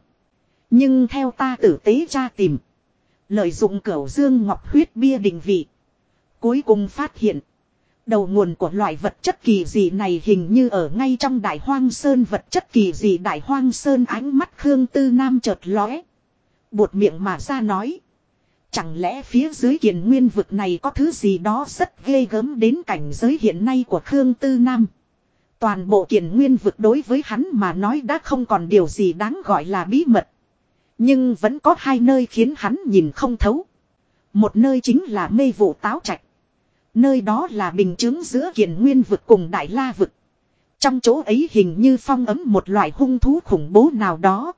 Nhưng theo ta tử tế tra tìm, lợi dụng Cửu Dương Ngọc huyết bia định vị, cuối cùng phát hiện đầu nguồn của loại vật chất kỳ dị này hình như ở ngay trong Đại Hoang Sơn. Vật chất kỳ dị Đại Hoang Sơn? Ánh mắt Khương Tư Nam chợt lóe, buột miệng mà ra nói. Chẳng lẽ phía dưới Kiền Nguyên vực này có thứ gì đó rất ghê gớm đến cảnh giới hiện nay của Khương Tư Nam? Toàn bộ Kiền Nguyên vực đối với hắn mà nói đã không còn điều gì đáng gọi là bí mật. Nhưng vẫn có hai nơi khiến hắn nhìn không thấu. Một nơi chính là Mê Vụ Táo Trạch. Nơi đó là bình chướng giữa Kiền Nguyên vực cùng Đại La vực. Trong chỗ ấy hình như phong ấm một loại hung thú khủng bố nào đó.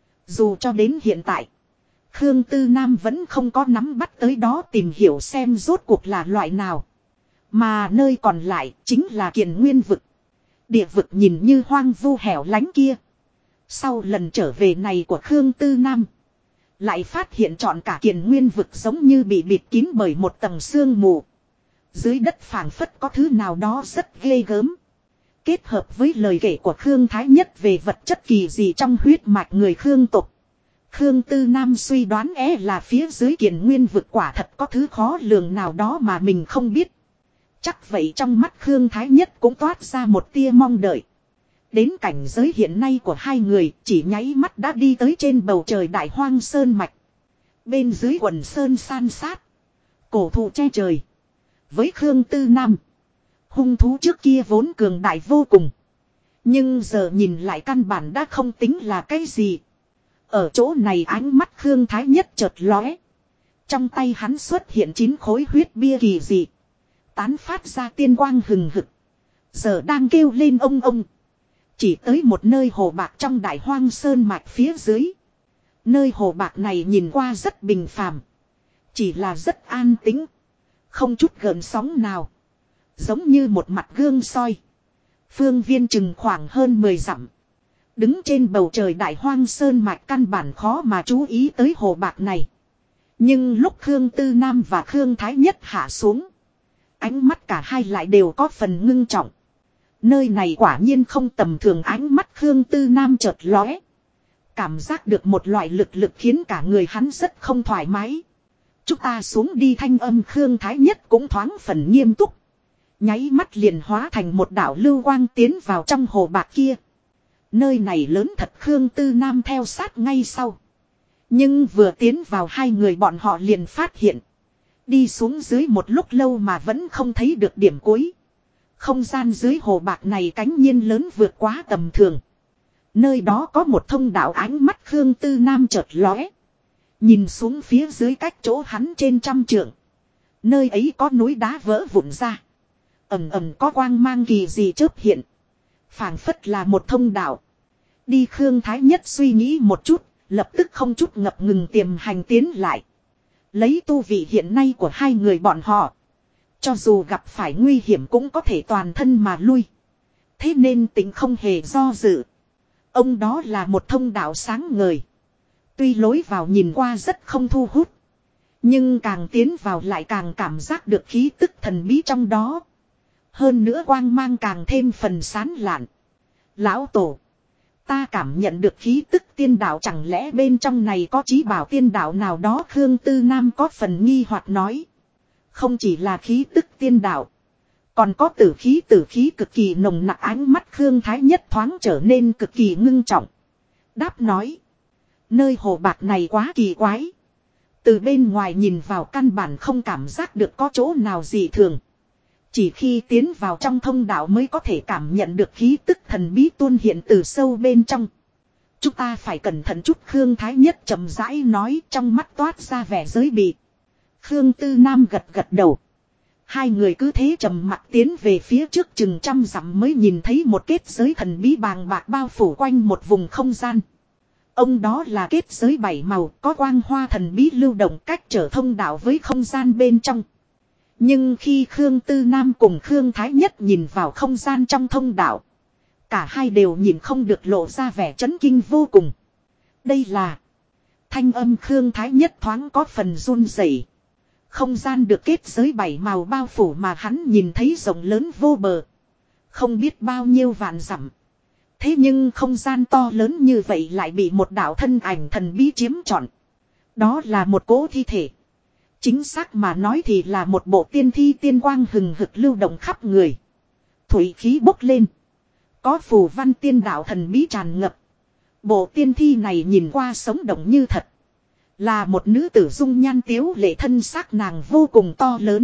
Dù cho đến hiện tại, Khương Tư Nam vẫn không có nắm bắt tới đó tìm hiểu xem rốt cuộc là loại nào. Mà nơi còn lại chính là Kiền Nguyên vực. Địa vực nhìn như hoang vu hẻo lánh kia. Sau lần trở về này của Khương Tư Nam, lại phát hiện trọn cả Kiền Nguyên vực giống như bị bịt kín bởi một tầng sương mù. Dưới đất phảng phất có thứ nào đó rất ghê gớm. Kết hợp với lời kể của Khương Thái Nhất về vật chất kỳ dị trong huyết mạch người Khương tộc, Khương Tư Nam suy đoán là phía dưới Kiền Nguyên vực quả thật có thứ khó lường nào đó mà mình không biết. Chắc vậy trong mắt Khương Thái Nhất cũng toát ra một tia mong đợi. Đến cảnh giới hiện nay của hai người chỉ nháy mắt đã đi tới trên bầu trời Đại Hoang Sơn Mạch. Bên dưới quần sơn san sát, cổ thụ che trời. Với Khương Tư Nam, hung thú trước kia vốn cường đại vô cùng. Nhưng giờ nhìn lại căn bản đã không tính là cái gì. Ở chỗ này ánh mắt Khương Thái Nhất chợt lóe. Trong tay hắn xuất hiện 9 khối huyết bia kỳ dị, tán phát ra tiên quang hừng hực. Giờ đang kêu lên ông. Chỉ tới một nơi hồ bạc trong Đại Hoang Sơn mạch phía dưới. Nơi hồ bạc này nhìn qua rất bình phàm. Chỉ là rất an tĩnh. Không chút gợn sóng nào. Giống như một mặt gương soi. Phương viên chừng khoảng hơn 10 dặm. Đứng trên bầu trời đại hoang sơn mạch căn bản khó mà chú ý tới hồ bạc này. Nhưng lúc Khương Tư Nam và Khương Thái Nhất hạ xuống. Ánh mắt cả hai lại đều có phần ngưng trọng. Nơi này quả nhiên không tầm thường, ánh mắt Khương Tư Nam chợt lóe. Cảm giác được một loại lực khiến cả người hắn rất không thoải mái. Chúng ta xuống đi, thanh âm Khương Thái Nhất cũng thoáng phần nghiêm túc. Nháy mắt liền hóa thành một đạo lưu quang tiến vào trong hồ bạc kia. Nơi này lớn thật, Khương Tư Nam theo sát ngay sau. Nhưng vừa tiến vào hai người bọn họ liền phát hiện. Đi xuống dưới một lúc lâu mà vẫn không thấy được điểm cuối. Không gian dưới hồ bạc này cánh nhiên lớn vượt quá tầm thường. Nơi đó có một thông đạo, ánh mắt Khương Tư Nam chợt lóe. Nhìn xuống phía dưới cách chỗ hắn trên 100 trượng. Nơi ấy có núi đá vỡ vụn ra. Ầm ầm có quang mang kỳ dị chớp hiện. Phảng phất là một thông đạo. Đi, Khương Thái Nhất suy nghĩ một chút, lập tức không chút ngập ngừng tiềm hành tiến lại. Lấy tu vị hiện nay của hai người bọn họ, cho dù gặp phải nguy hiểm cũng có thể toàn thân mà lui. Thế nên tính không hề do dự. Ông đó là một thông đạo sáng ngời. Tuy lối vào nhìn qua rất không thu hút, nhưng càng tiến vào lại càng cảm giác được khí tức thần bí trong đó. Hơn nữa quang mang càng thêm phần sán lạn. Lão tổ, ta cảm nhận được khí tức tiên đạo, chẳng lẽ bên trong này có chí bảo tiên đạo nào đó? Khương Tư Nam có phần nghi hoặc nói. Không chỉ là khí tức tiên đạo, còn có tử khí cực kỳ nồng nặc. Ánh mắt Khương Thái Nhất thoáng trở nên cực kỳ ngưng trọng. Đáp nói, nơi hồ bạc này quá kỳ quái. Từ bên ngoài nhìn vào căn bản không cảm giác được có chỗ nào dị thường. Chỉ khi tiến vào trong thông đạo mới có thể cảm nhận được khí tức thần bí tuôn hiện từ sâu bên trong. Chúng ta phải cẩn thận chút, Khương Thái Nhất chậm rãi nói, trong mắt toát ra vẻ giới bị. Khương Tư Nam gật gật đầu. Hai người cứ thế trầm mặc tiến về phía trước chừng 100 dặm mới nhìn thấy một kết giới thần bí bàng bạc bao phủ quanh một vùng không gian. Ông đó là kết giới 7 màu, có quang hoa thần bí lưu động cách trở thông đạo với không gian bên trong. Nhưng khi Khương Tư Nam cùng Khương Thái Nhất nhìn vào không gian trong thông đạo, cả hai đều nhìn không được lộ ra vẻ chấn kinh vô cùng. Đây là... Thanh âm Khương Thái Nhất thoáng có phần run rẩy. Không gian được kết giới 7 màu bao phủ mà hắn nhìn thấy rộng lớn vô bờ. Không biết bao nhiêu vạn dặm. Thế nhưng không gian to lớn như vậy lại bị một đạo thân ảnh thần bí chiếm trọn. Đó là một cỗ thi thể. Chính xác mà nói thì là một bộ tiên thi, tiên quang hừng hực lưu động khắp người. Thủy khí bốc lên. Có phù văn tiên đạo thần bí tràn ngập. Bộ tiên thi này nhìn qua sống động như thật. Là một nữ tử dung nhan tiếu lệ, thân xác nàng vô cùng to lớn.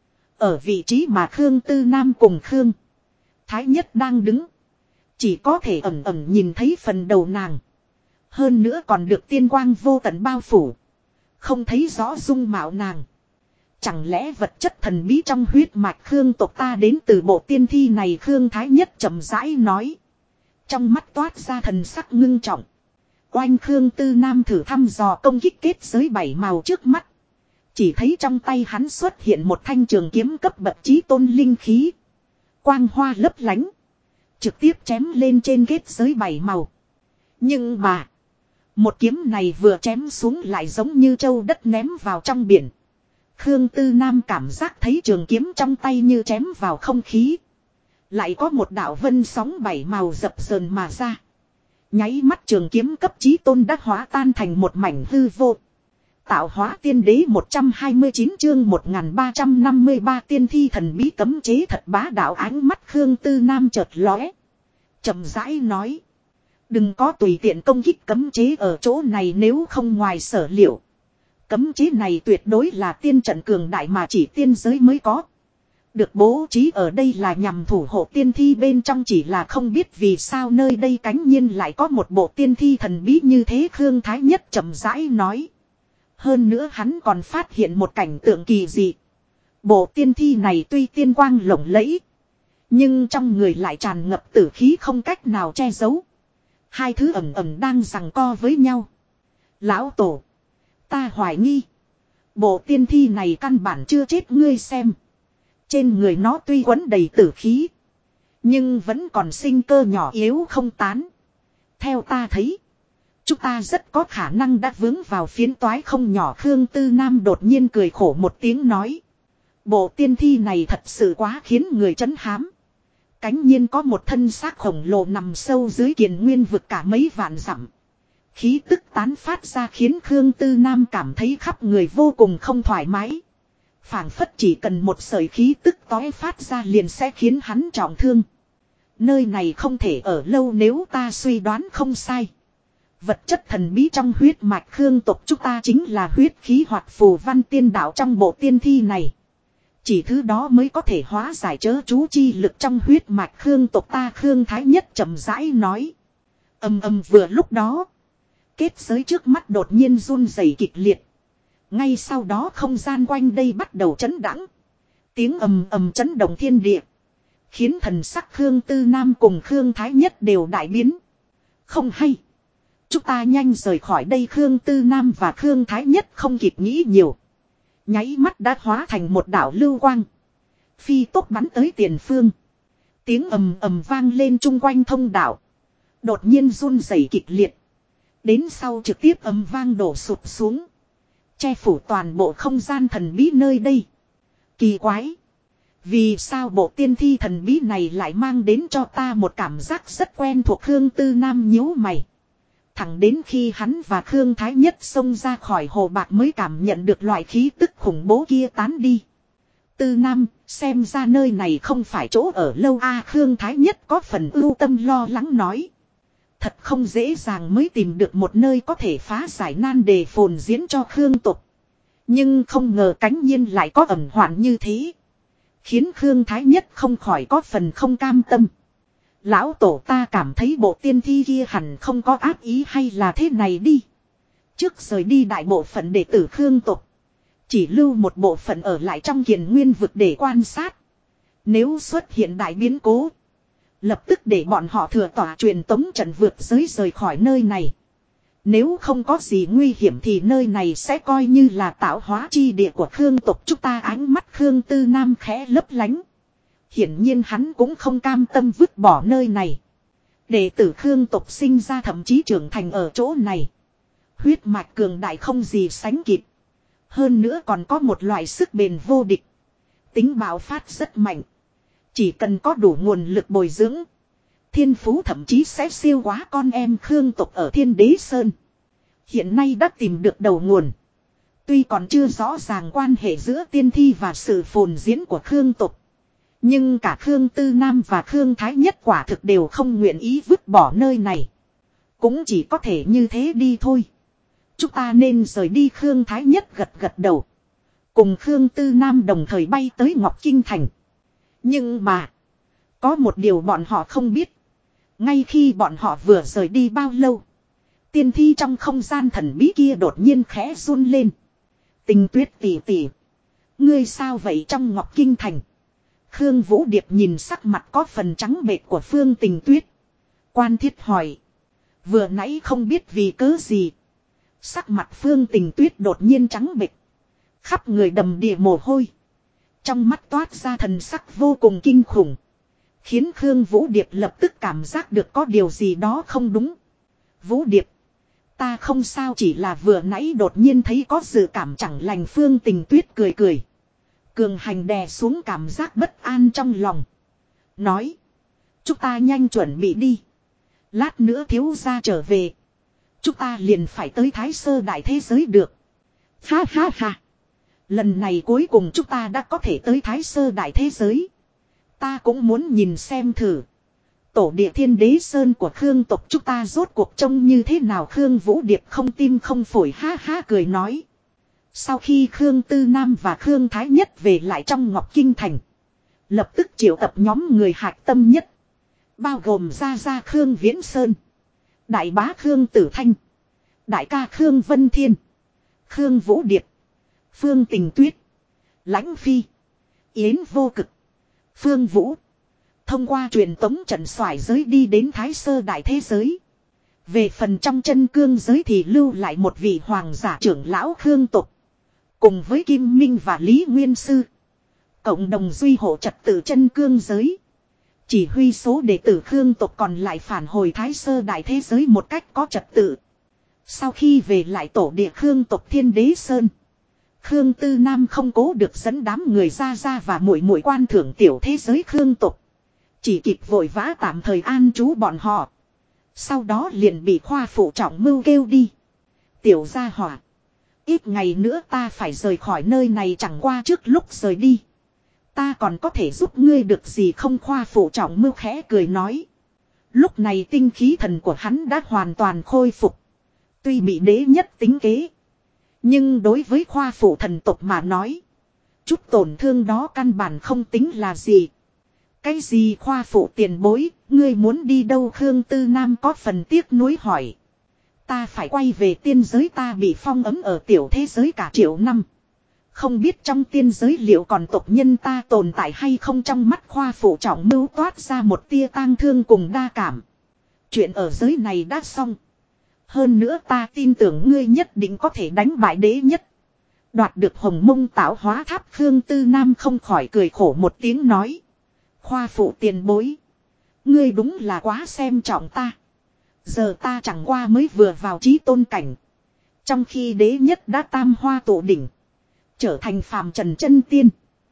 Ở vị trí mà Khương Tư Nam cùng Khương Thái Nhất đang đứng, chỉ có thể ẩn ẩn nhìn thấy phần đầu nàng. Hơn nữa còn được tiên quang vô tận bao phủ. Không thấy rõ dung mạo nàng. Chẳng lẽ vật chất thần bí trong huyết mạch Khương tộc ta đến từ bộ tiên thi này? Khương Thái Nhất chậm rãi nói. Trong mắt toát ra thần sắc ngưng trọng. Oanh, Khương Tư Nam thử thăm dò công kích kết giới 7 màu trước mắt. Chỉ thấy trong tay hắn xuất hiện một thanh trường kiếm cấp bậc chí tôn linh khí. Quang hoa lấp lánh. Trực tiếp chém lên trên kết giới 7 màu. Nhưng mà, một kiếm này vừa chém xuống lại giống như châu đất ném vào trong biển. Khương Tư Nam cảm giác thấy trường kiếm trong tay như chém vào không khí. Lại có một đạo vân sóng 7 màu dập dờn mà ra. Nháy mắt trường kiếm cấp chí tôn đã hóa tan thành một mảnh hư vô. Tạo hóa tiên đế 129 chương 1353 tiên thi thần bí cấm chế thật bá đạo. Ánh mắt Khương Tư Nam chợt lóe. Chậm rãi nói. Đừng có tùy tiện công kích cấm chế ở chỗ này, nếu không ngoài sở liệu. Cấm chế này tuyệt đối là tiên trận cường đại mà chỉ tiên giới mới có. Được bố trí ở đây là nhằm thủ hộ tiên thi bên trong, chỉ là không biết vì sao nơi đây cánh nhiên lại có một bộ tiên thi thần bí như thế. Khương Thái Nhất chậm rãi nói. Hơn nữa hắn còn phát hiện một cảnh tượng kỳ dị. Bộ tiên thi này tuy tiên quang lộng lẫy, nhưng trong người lại tràn ngập tử khí không cách nào che giấu. Hai thứ ẩn ẩn đang giằng co với nhau. Lão tổ. Ta hoài nghi. Bộ tiên thi này căn bản chưa chết ngươi xem. Trên người nó tuy quấn đầy tử khí. Nhưng vẫn còn sinh cơ nhỏ yếu không tán. Theo ta thấy. Chúng ta rất có khả năng đã vướng vào phiến toái không nhỏ. Khương Tư Nam đột nhiên cười khổ một tiếng nói. Bộ tiên thi này thật sự quá khiến người chấn hám. Cánh nhiên có một thân xác khổng lồ nằm sâu dưới kiền nguyên vực cả mấy vạn dặm. Khí tức tán phát ra khiến Khương Tư Nam cảm thấy khắp người vô cùng không thoải mái. Phảng phất chỉ cần một sợi khí tức tóe phát ra liền sẽ khiến hắn trọng thương. Nơi này không thể ở lâu nếu ta suy đoán không sai. Vật chất thần bí trong huyết mạch Khương tộc chúng ta chính là huyết khí hoặc phù văn tiên đạo trong bộ tiên thi này. Chỉ thứ đó mới có thể hóa giải chớ chú chi lực trong huyết mạch Khương tộc ta. Khương Thái Nhất chậm rãi nói. Vừa lúc đó. Kết giới trước mắt đột nhiên run rẩy kịch liệt. Ngay sau đó không gian quanh đây bắt đầu chấn đãng. Tiếng ầm chấn động thiên địa. Khiến thần sắc Khương Tư Nam cùng Khương Thái Nhất đều đại biến. Không hay. Chúng ta nhanh rời khỏi đây. Khương Tư Nam và Khương Thái Nhất không kịp nghĩ nhiều. Nháy mắt đã hóa thành một đạo lưu quang. Phi tốc bắn tới tiền phương. Tiếng ầm vang lên chung quanh thông đạo. Đột nhiên run rẩy kịch liệt. Đến sau trực tiếp ầm vang đổ sụp xuống. Che phủ toàn bộ không gian thần bí nơi đây. Kỳ quái. Vì sao bộ tiên thi thần bí này lại mang đến cho ta một cảm giác rất quen thuộc. Khương Tư Nam nhíu mày. Thẳng đến khi hắn và Khương Thái Nhất xông ra khỏi hồ bạc mới cảm nhận được loại khí tức khủng bố kia tán đi. Tư Nam, xem ra nơi này không phải chỗ ở lâu a. Khương Thái Nhất có phần ưu tâm lo lắng nói. Thật không dễ dàng mới tìm được một nơi có thể phá giải nan đề phồn diễn cho Khương tộc. Nhưng không ngờ cánh nhiên lại có ẩn hoạn như thế. Khiến Khương Thái Nhất không khỏi có phần không cam tâm. Lão tổ ta cảm thấy bộ tiên thi kia hẳn không có ác ý hay là thế này đi. Trước rời đi đại bộ phận đệ tử Khương tộc. Chỉ lưu một bộ phận ở lại trong kiền nguyên vực để quan sát. Nếu xuất hiện đại biến cố. Lập tức để bọn họ thừa tỏa truyền tống trận vượt giới rời khỏi nơi này. Nếu không có gì nguy hiểm thì nơi này sẽ coi như là tạo hóa chi địa của Khương tộc chúng ta. Ánh mắt Khương Tư Nam khẽ lấp lánh. Hiển nhiên hắn cũng không cam tâm vứt bỏ nơi này. Đệ tử Khương tộc sinh ra thậm chí trưởng thành ở chỗ này. Huyết mạch cường đại không gì sánh kịp. Hơn nữa còn có một loại sức bền vô địch. Tính bạo phát rất mạnh. Chỉ cần có đủ nguồn lực bồi dưỡng. Thiên phú thậm chí sẽ siêu quá con em Khương tộc ở Thiên Đế Sơn. Hiện nay đã tìm được đầu nguồn. Tuy còn chưa rõ ràng quan hệ giữa tiên thi và sự phồn diễn của Khương tộc. Nhưng cả Khương Tư Nam và Khương Thái Nhất quả thực đều không nguyện ý vứt bỏ nơi này. Cũng chỉ có thể như thế đi thôi. Chúng ta nên rời đi. Khương Thái Nhất gật gật đầu. Cùng Khương Tư Nam đồng thời bay tới Ngọc Kinh Thành. Nhưng mà. Có một điều bọn họ không biết. Ngay khi bọn họ vừa rời đi bao lâu. Tiên thi trong không gian thần bí kia đột nhiên khẽ run lên. Tình Tuyết tỷ tỷ. Ngươi sao vậy? Trong Ngọc Kinh Thành. Khương Vũ Điệp nhìn sắc mặt có phần trắng bệch của Phương Tình Tuyết. Quan thiết hỏi. Vừa nãy không biết vì cớ gì. Sắc mặt Phương Tình Tuyết đột nhiên trắng bệch. Khắp người đầm đìa mồ hôi. Trong mắt toát ra thần sắc vô cùng kinh khủng. Khiến Khương Vũ Điệp lập tức cảm giác được có điều gì đó không đúng. Vũ Điệp. Ta không sao, chỉ là vừa nãy đột nhiên thấy có dự cảm chẳng lành. Phương Tình Tuyết cười cười. Cường hành đè xuống cảm giác bất an trong lòng. Nói. Chúng ta nhanh chuẩn bị đi. Lát nữa thiếu gia trở về. Chúng ta liền phải tới Thái Sơ Đại Thế Giới được. Ha ha ha. Lần này cuối cùng chúng ta đã có thể tới Thái Sơ Đại Thế Giới. Ta cũng muốn nhìn xem thử. Tổ địa Thiên Đế Sơn của Khương tộc chúng ta rốt cuộc trông như thế nào. Khương Vũ Điệp không tim không phổi ha ha cười nói. Sau khi Khương Tư Nam và Khương Thái Nhất về lại trong Ngọc Kinh Thành. Lập tức triệu tập nhóm người hạch tâm nhất. Bao gồm Gia Khương Viễn Sơn. Đại bá Khương Tử Thanh. Đại ca Khương Vân Thiên. Khương Vũ Điệp. Phương Tình Tuyết. Lãnh Phi. Yến Vô Cực. Phương Vũ. Thông qua truyền tống trận xoải giới đi đến Thái Sơ Đại Thế Giới. Về phần trong chân cương giới thì lưu lại một vị hoàng giả trưởng lão Khương tục. Cùng với Kim Minh và Lý Nguyên Sư. Cộng đồng duy hộ trật tự chân cương giới. Chỉ huy số đệ tử Khương tộc còn lại phản hồi Thái Sơ đại thế giới một cách có trật tự. Sau khi về lại tổ địa Khương tộc Thiên Đế Sơn. Khương Tư Nam không cố được dẫn đám người ra và muội muội quan thưởng tiểu thế giới Khương tộc. Chỉ kịp vội vã tạm thời an trú bọn họ. Sau đó liền bị khoa phụ trọng mưu kêu đi. Tiểu gia hỏa. Ít ngày nữa ta phải rời khỏi nơi này, chẳng qua trước lúc rời đi. Ta còn có thể giúp ngươi được gì không? Khoa phụ trọng mưu khẽ cười nói. Lúc này tinh khí thần của hắn đã hoàn toàn khôi phục. Tuy bị đế nhất tính kế. Nhưng đối với khoa phụ thần tộc mà nói. Chút tổn thương đó căn bản không tính là gì. Cái gì khoa phụ tiền bối, ngươi muốn đi đâu? Khương Tư Nam có phần tiếc nuối hỏi. Ta phải quay về tiên giới, ta bị phong ấm ở tiểu thế giới cả triệu năm. Không biết trong tiên giới liệu còn tộc nhân ta tồn tại hay không? Trong mắt khoa phụ trọng mưu toát ra một tia tang thương cùng đa cảm. Chuyện ở giới này đã xong. Hơn nữa ta tin tưởng ngươi nhất định có thể đánh bại đế nhất. Đoạt được Hồng Mông tạo hóa tháp. Khương Tư Nam không khỏi cười khổ một tiếng nói. Khoa phụ tiền bối. Ngươi đúng là quá xem trọng ta. Giờ ta chẳng qua mới vừa vào chí tôn cảnh. Trong khi đế nhất đã tam hoa tụ đỉnh. Trở thành phàm trần chân tiên.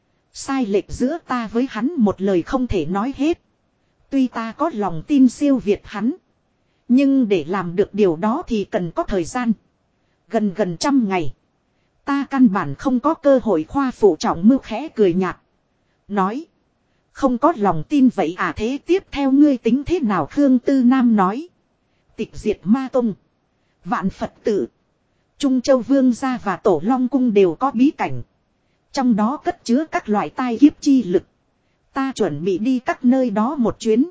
Sai lệch giữa ta với hắn một lời không thể nói hết. Tuy ta có lòng tin siêu việt hắn. Nhưng để làm được điều đó thì cần có thời gian. Gần 100 ngày. Ta căn bản không có cơ hội. Khoa phụ trọng mưu khẽ cười nhạt. Nói. Không có lòng tin vậy à? Thế tiếp theo ngươi tính thế nào? Khương Tư Nam nói. Tịch diệt ma tông. Vạn Phật tự. Trung Châu Vương gia và Tổ Long cung đều có bí cảnh. Trong đó cất chứa các loại tai kiếp chi lực. Ta chuẩn bị đi các nơi đó một chuyến.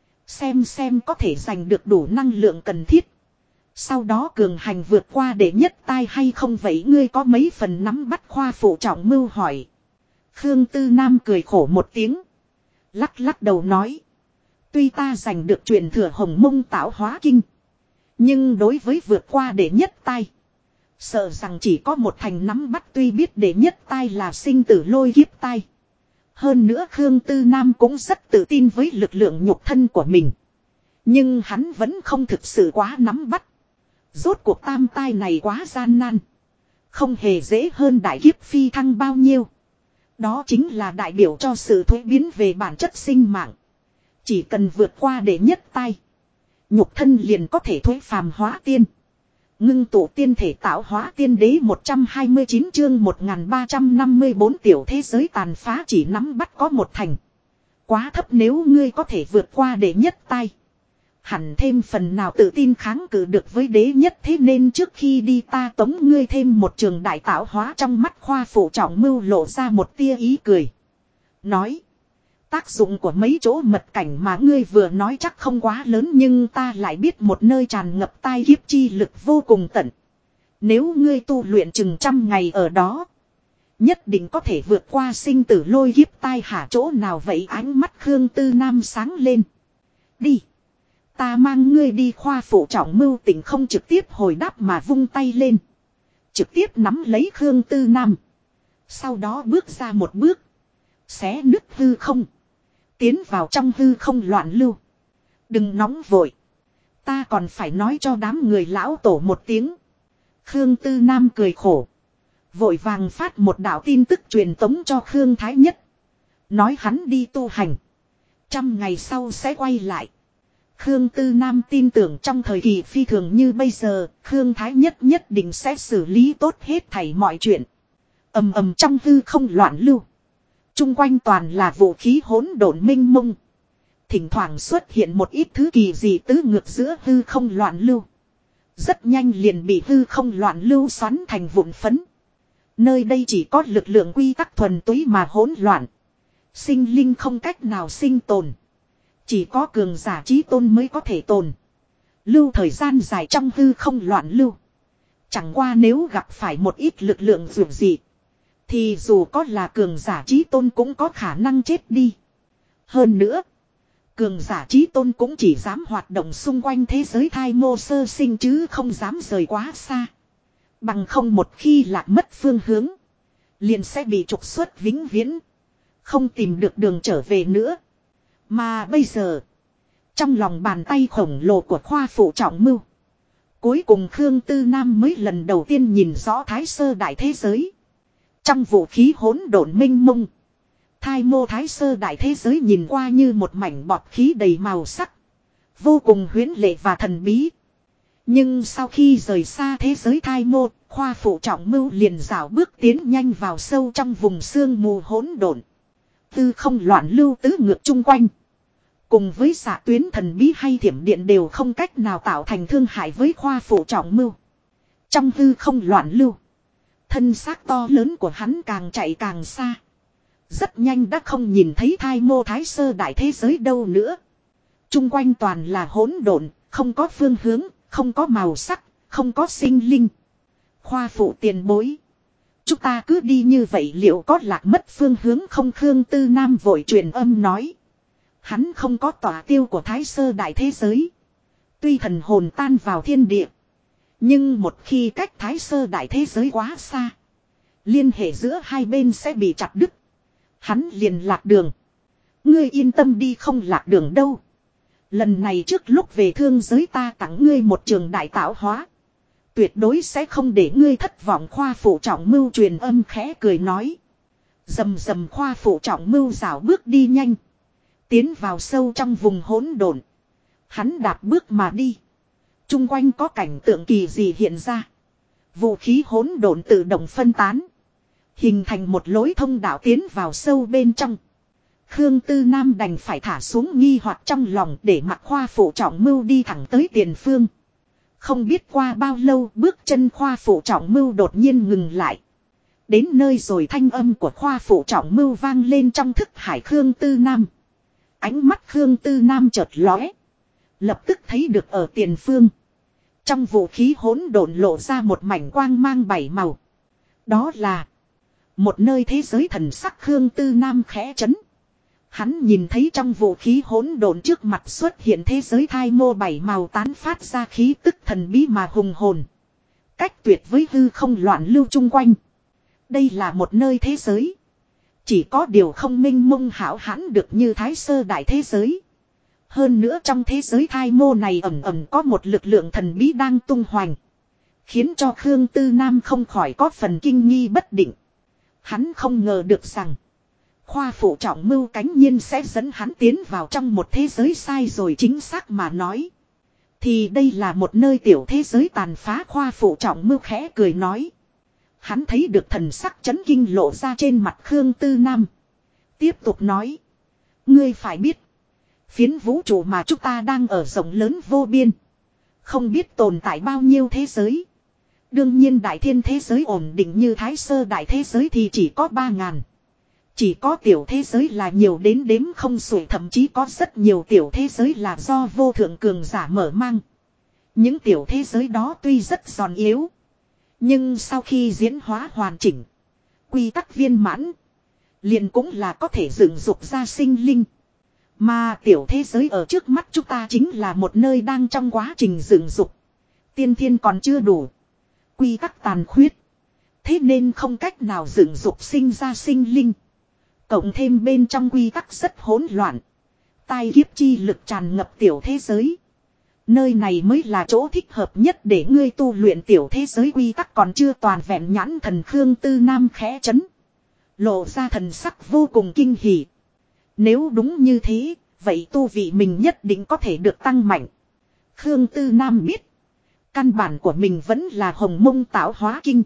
Xem có thể giành được đủ năng lượng cần thiết. Sau đó cường hành vượt qua để nhất tai hay không vậy? Ngươi có mấy phần nắm bắt? Khoa phụ trọng mưu hỏi. Khương Tư Nam cười khổ một tiếng. Lắc đầu nói. Tuy ta giành được truyền thừa Hồng Mông tạo hóa kinh. Nhưng đối với vượt qua để nhất tai. Sợ rằng chỉ có một thành nắm bắt. Tuy biết để nhất tai là sinh tử lôi kiếp tai. Hơn nữa Khương Tư Nam cũng rất tự tin với lực lượng nhục thân của mình. Nhưng hắn vẫn không thực sự quá nắm bắt. Rốt cuộc tam tai này quá gian nan. Không hề dễ hơn đại kiếp phi thăng bao nhiêu. Đó chính là đại biểu cho sự thuế biến về bản chất sinh mạng. Chỉ cần vượt qua để nhất tai. Nhục thân liền có thể thuế phàm hóa tiên. Ngưng tụ tiên thể tạo hóa tiên đế. 129 chương 1354 tiểu thế giới tàn phá chỉ nắm bắt có một thành. Quá thấp. Nếu ngươi có thể vượt qua để nhất tai. Hẳn thêm phần nào tự tin kháng cự được với đế nhất. Thế nên trước khi đi ta tống ngươi thêm một trường đại tạo hóa. Trong mắt khoa phụ trọng mưu lộ ra một tia ý cười. Nói. Tác dụng của mấy chỗ mật cảnh mà ngươi vừa nói chắc không quá lớn. Nhưng ta lại biết một nơi tràn ngập tai kiếp chi lực vô cùng tận. Nếu ngươi tu luyện chừng 100 ngày ở đó. Nhất định có thể vượt qua sinh tử lôi kiếp tai hả? Chỗ nào vậy? Ánh mắt Khương Tư Nam sáng lên. Đi. Ta mang ngươi đi. Khoa phụ trọng mưu tỉnh không trực tiếp hồi đáp mà vung tay lên. Trực tiếp nắm lấy Khương Tư Nam. Sau đó bước ra một bước. Xé nứt hư không. Tiến vào trong hư không loạn lưu. Đừng nóng vội. Ta còn phải nói cho đám người lão tổ một tiếng. Khương Tư Nam cười khổ. Vội vàng phát một đạo tin tức truyền tống cho Khương Thái Nhất. Nói hắn đi tu hành. 100 ngày sau sẽ quay lại. Khương Tư Nam tin tưởng trong thời kỳ phi thường như bây giờ, Khương Thái Nhất nhất định sẽ xử lý tốt hết thảy mọi chuyện. Ầm ầm trong hư không loạn lưu. Trung quanh toàn là vũ khí hỗn độn minh mông. Thỉnh thoảng xuất hiện một ít thứ kỳ dị tứ ngược giữa hư không loạn lưu. Rất nhanh liền bị hư không loạn lưu xoắn thành vụn phấn. Nơi đây chỉ có lực lượng quy tắc thuần túy mà hỗn loạn. Sinh linh không cách nào sinh tồn. Chỉ có cường giả chí tôn mới có thể tồn. Lưu thời gian dài trong hư không loạn lưu. Chẳng qua nếu gặp phải một ít lực lượng dường dị. Thì dù có là cường giả chí tôn cũng có khả năng chết đi. Hơn nữa. Cường giả chí tôn cũng chỉ dám hoạt động xung quanh thế giới thai mô sơ sinh chứ không dám rời quá xa. Bằng không một khi lạc mất phương hướng, liền sẽ bị trục xuất vĩnh viễn. Không tìm được đường trở về nữa. Mà bây giờ, trong lòng bàn tay khổng lồ của khoa phụ trọng mưu, cuối cùng Khương Tư Nam mới lần đầu tiên nhìn rõ thái sơ đại thế giới. Trong vũ khí hỗn độn minh mông, thai mô thái sơ đại thế giới nhìn qua như một mảnh bọt khí đầy màu sắc, vô cùng huyễn lệ và thần bí. Nhưng sau khi rời xa thế giới thai mô, khoa phụ trọng mưu liền rảo bước tiến nhanh vào sâu trong vùng sương mù hỗn độn. Tư không loạn lưu tứ ngược chung quanh, cùng với xạ tuyến thần bí hay thiểm điện đều không cách nào tạo thành thương hại với khoa phụ trọng mưu. Trong hư không loạn lưu, thân xác to lớn của hắn càng chạy càng xa. Rất nhanh đã không nhìn thấy thai mô thái sơ đại thế giới đâu nữa. Chung quanh toàn là hỗn độn, không có phương hướng, không có màu sắc, không có sinh linh. Khoa phụ tiền bối, chúng ta cứ đi như vậy liệu có lạc mất phương hướng không? Khương Tư Nam vội truyền âm nói. Hắn không có tỏa tiêu của thái sơ đại thế giới. Tuy thần hồn tan vào thiên địa, nhưng một khi cách thái sơ đại thế giới quá xa, liên hệ giữa hai bên sẽ bị chặt đứt. Hắn liền lạc đường. Ngươi yên tâm đi, không lạc đường đâu. Lần này trước lúc về thương giới ta tặng ngươi một trường đại tạo hóa, tuyệt đối sẽ không để ngươi thất vọng. Khoa phụ trọng mưu truyền âm khẽ cười nói. Rầm rầm, khoa phụ trọng mưu rảo bước đi nhanh, tiến vào sâu trong vùng hỗn độn. Hắn đạp bước mà đi. Chung quanh có cảnh tượng kỳ dị hiện ra. Vũ khí hỗn độn tự động phân tán, hình thành một lối thông đạo tiến vào sâu bên trong. Khương Tư Nam đành phải thả xuống nghi hoặc trong lòng để mặc khoa phụ trọng mưu đi thẳng tới tiền phương. Không biết qua bao lâu, bước chân khoa phụ trọng mưu đột nhiên ngừng lại. Đến nơi rồi, thanh âm của khoa phụ trọng mưu vang lên trong thức hải Khương Tư Nam. Ánh mắt Khương Tư Nam chợt lóe, lập tức thấy được ở tiền phương, trong vũ khí hỗn độn lộ ra một mảnh quang mang bảy màu. Đó là một nơi thế giới thần sắc. Khương Tư Nam khẽ chấn. Hắn nhìn thấy trong vũ khí hỗn độn trước mặt xuất hiện thế giới thai mô bảy màu, tán phát ra khí tức thần bí mà hùng hồn, cách tuyệt với hư không loạn lưu chung quanh. Đây là một nơi thế giới, chỉ có điều không minh mông hảo hãn được như thái sơ đại thế giới. Hơn nữa trong thế giới thai mô này ẩn ẩn có một lực lượng thần bí đang tung hoành, khiến cho Khương Tư Nam không khỏi có phần kinh nghi bất định. Hắn không ngờ được rằng khoa phụ trọng mưu cánh nhiên sẽ dẫn hắn tiến vào trong một thế giới sai rồi. Chính xác mà nói thì đây là một nơi tiểu thế giới tàn phá. Khoa phụ trọng mưu khẽ cười nói. Hắn thấy được thần sắc chấn kinh lộ ra trên mặt Khương Tư Nam, tiếp tục nói. Ngươi phải biết, phiến vũ trụ mà chúng ta đang ở rộng lớn vô biên, không biết tồn tại bao nhiêu thế giới. Đương nhiên đại thiên thế giới ổn định như thái sơ đại thế giới thì chỉ có 3.000. Chỉ có tiểu thế giới là nhiều đến đếm không xuể, thậm chí có rất nhiều tiểu thế giới là do vô thượng cường giả mở mang. Những tiểu thế giới đó tuy rất giòn yếu, nhưng sau khi diễn hóa hoàn chỉnh, quy tắc viên mãn, liền cũng là có thể dựng dục ra sinh linh. Mà tiểu thế giới ở trước mắt chúng ta chính là một nơi đang trong quá trình dựng dục. Tiên thiên còn chưa đủ, quy tắc tàn khuyết, thế nên không cách nào dựng dục sinh ra sinh linh. Cộng thêm bên trong quy tắc rất hỗn loạn, tai kiếp chi lực tràn ngập tiểu thế giới. Nơi này mới là chỗ thích hợp nhất để ngươi tu luyện. Tiểu thế giới quy tắc còn chưa toàn vẹn. Nhãn thần Khương Tư Nam khẽ chấn, lộ ra thần sắc vô cùng kinh hỉ. Nếu đúng như thế, vậy tu vị mình nhất định có thể được tăng mạnh. Khương Tư Nam biết, căn bản của mình vẫn là hồng mông tạo hóa kinh,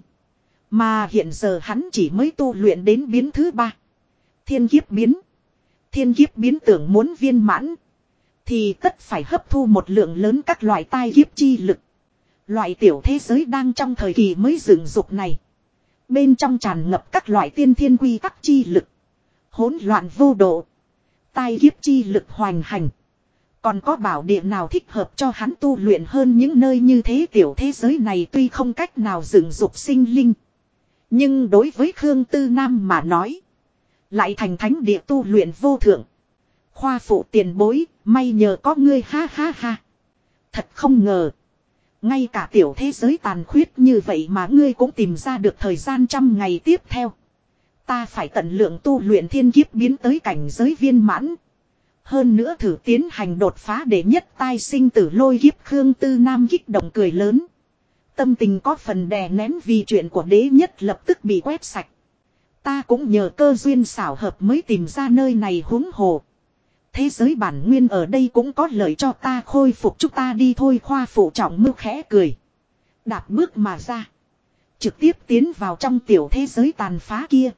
mà hiện giờ hắn chỉ mới tu luyện đến biến thứ 3. Thiên kiếp biến. Thiên kiếp biến tưởng muốn viên mãn, thì tất phải hấp thu một lượng lớn các loại tai kiếp chi lực. Loại tiểu thế giới đang trong thời kỳ mới dựng dục này, bên trong tràn ngập các loại tiên thiên quy tắc chi lực, hỗn loạn vô độ, tai kiếp chi lực hoành hành. Còn có bảo địa nào thích hợp cho hắn tu luyện hơn những nơi như thế? Tiểu thế giới này tuy không cách nào dựng dục sinh linh, nhưng đối với Khương Tư Nam mà nói, lại thành thánh địa tu luyện vô thượng. Khoa phụ tiền bối, May nhờ có ngươi ha ha ha. Thật không ngờ. Ngay cả tiểu thế giới tàn khuyết như vậy mà ngươi cũng tìm ra được thời gian 100 ngày tiếp theo. Ta phải tận lượng tu luyện thiên kiếp biến tới cảnh giới viên mãn. Hơn nữa thử tiến hành đột phá để nhất tai sinh tử lôi kiếp. Khương Tư Nam kích động cười lớn. Tâm tình có phần đè nén vì chuyện của đế nhất lập tức bị quét sạch. Ta cũng nhờ cơ duyên xảo hợp mới tìm ra nơi này huống hồ. Thế giới bản nguyên ở đây cũng có lợi cho ta khôi phục, chúng ta đi thôi. Khoa phụ trọng mưu khẽ cười. Đạp bước mà ra. Trực tiếp tiến vào trong tiểu thế giới tàn phá kia.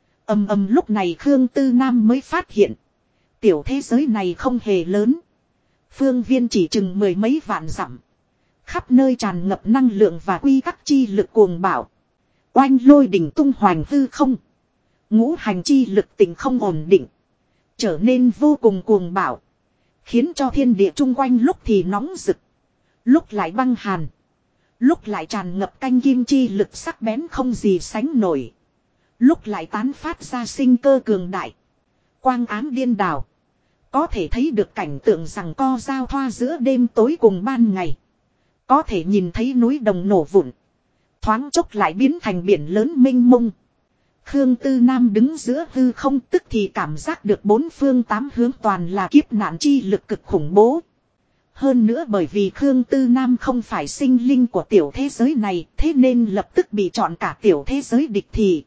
Lúc này Khương Tư Nam mới phát hiện. Tiểu thế giới này không hề lớn. Phương viên chỉ chừng 10 mấy vạn dặm. Khắp nơi tràn ngập năng lượng và quy tắc chi lực cuồng bạo. Oanh lôi đỉnh tung hoành hư không. Ngũ hành chi lực tình không ổn định. Trở nên vô cùng cuồng bạo. Khiến cho thiên địa chung quanh lúc thì nóng rực. Lúc lại băng hàn. Lúc lại tràn ngập canh kim chi lực sắc bén không gì sánh nổi. Lúc lại tán phát ra sinh cơ cường đại. Quang ám điên đảo. Có thể thấy được cảnh tượng rằng co giao thoa giữa đêm tối cùng ban ngày. Có thể nhìn thấy núi đồng nổ vụn. Thoáng chốc lại biến thành biển lớn mênh mông. Khương Tư Nam đứng giữa hư không tức thì cảm giác được bốn phương tám hướng toàn là kiếp nạn chi lực cực khủng bố. Hơn nữa bởi vì Khương Tư Nam không phải sinh linh của tiểu thế giới này, thế nên lập tức bị chọn cả tiểu thế giới địch thì.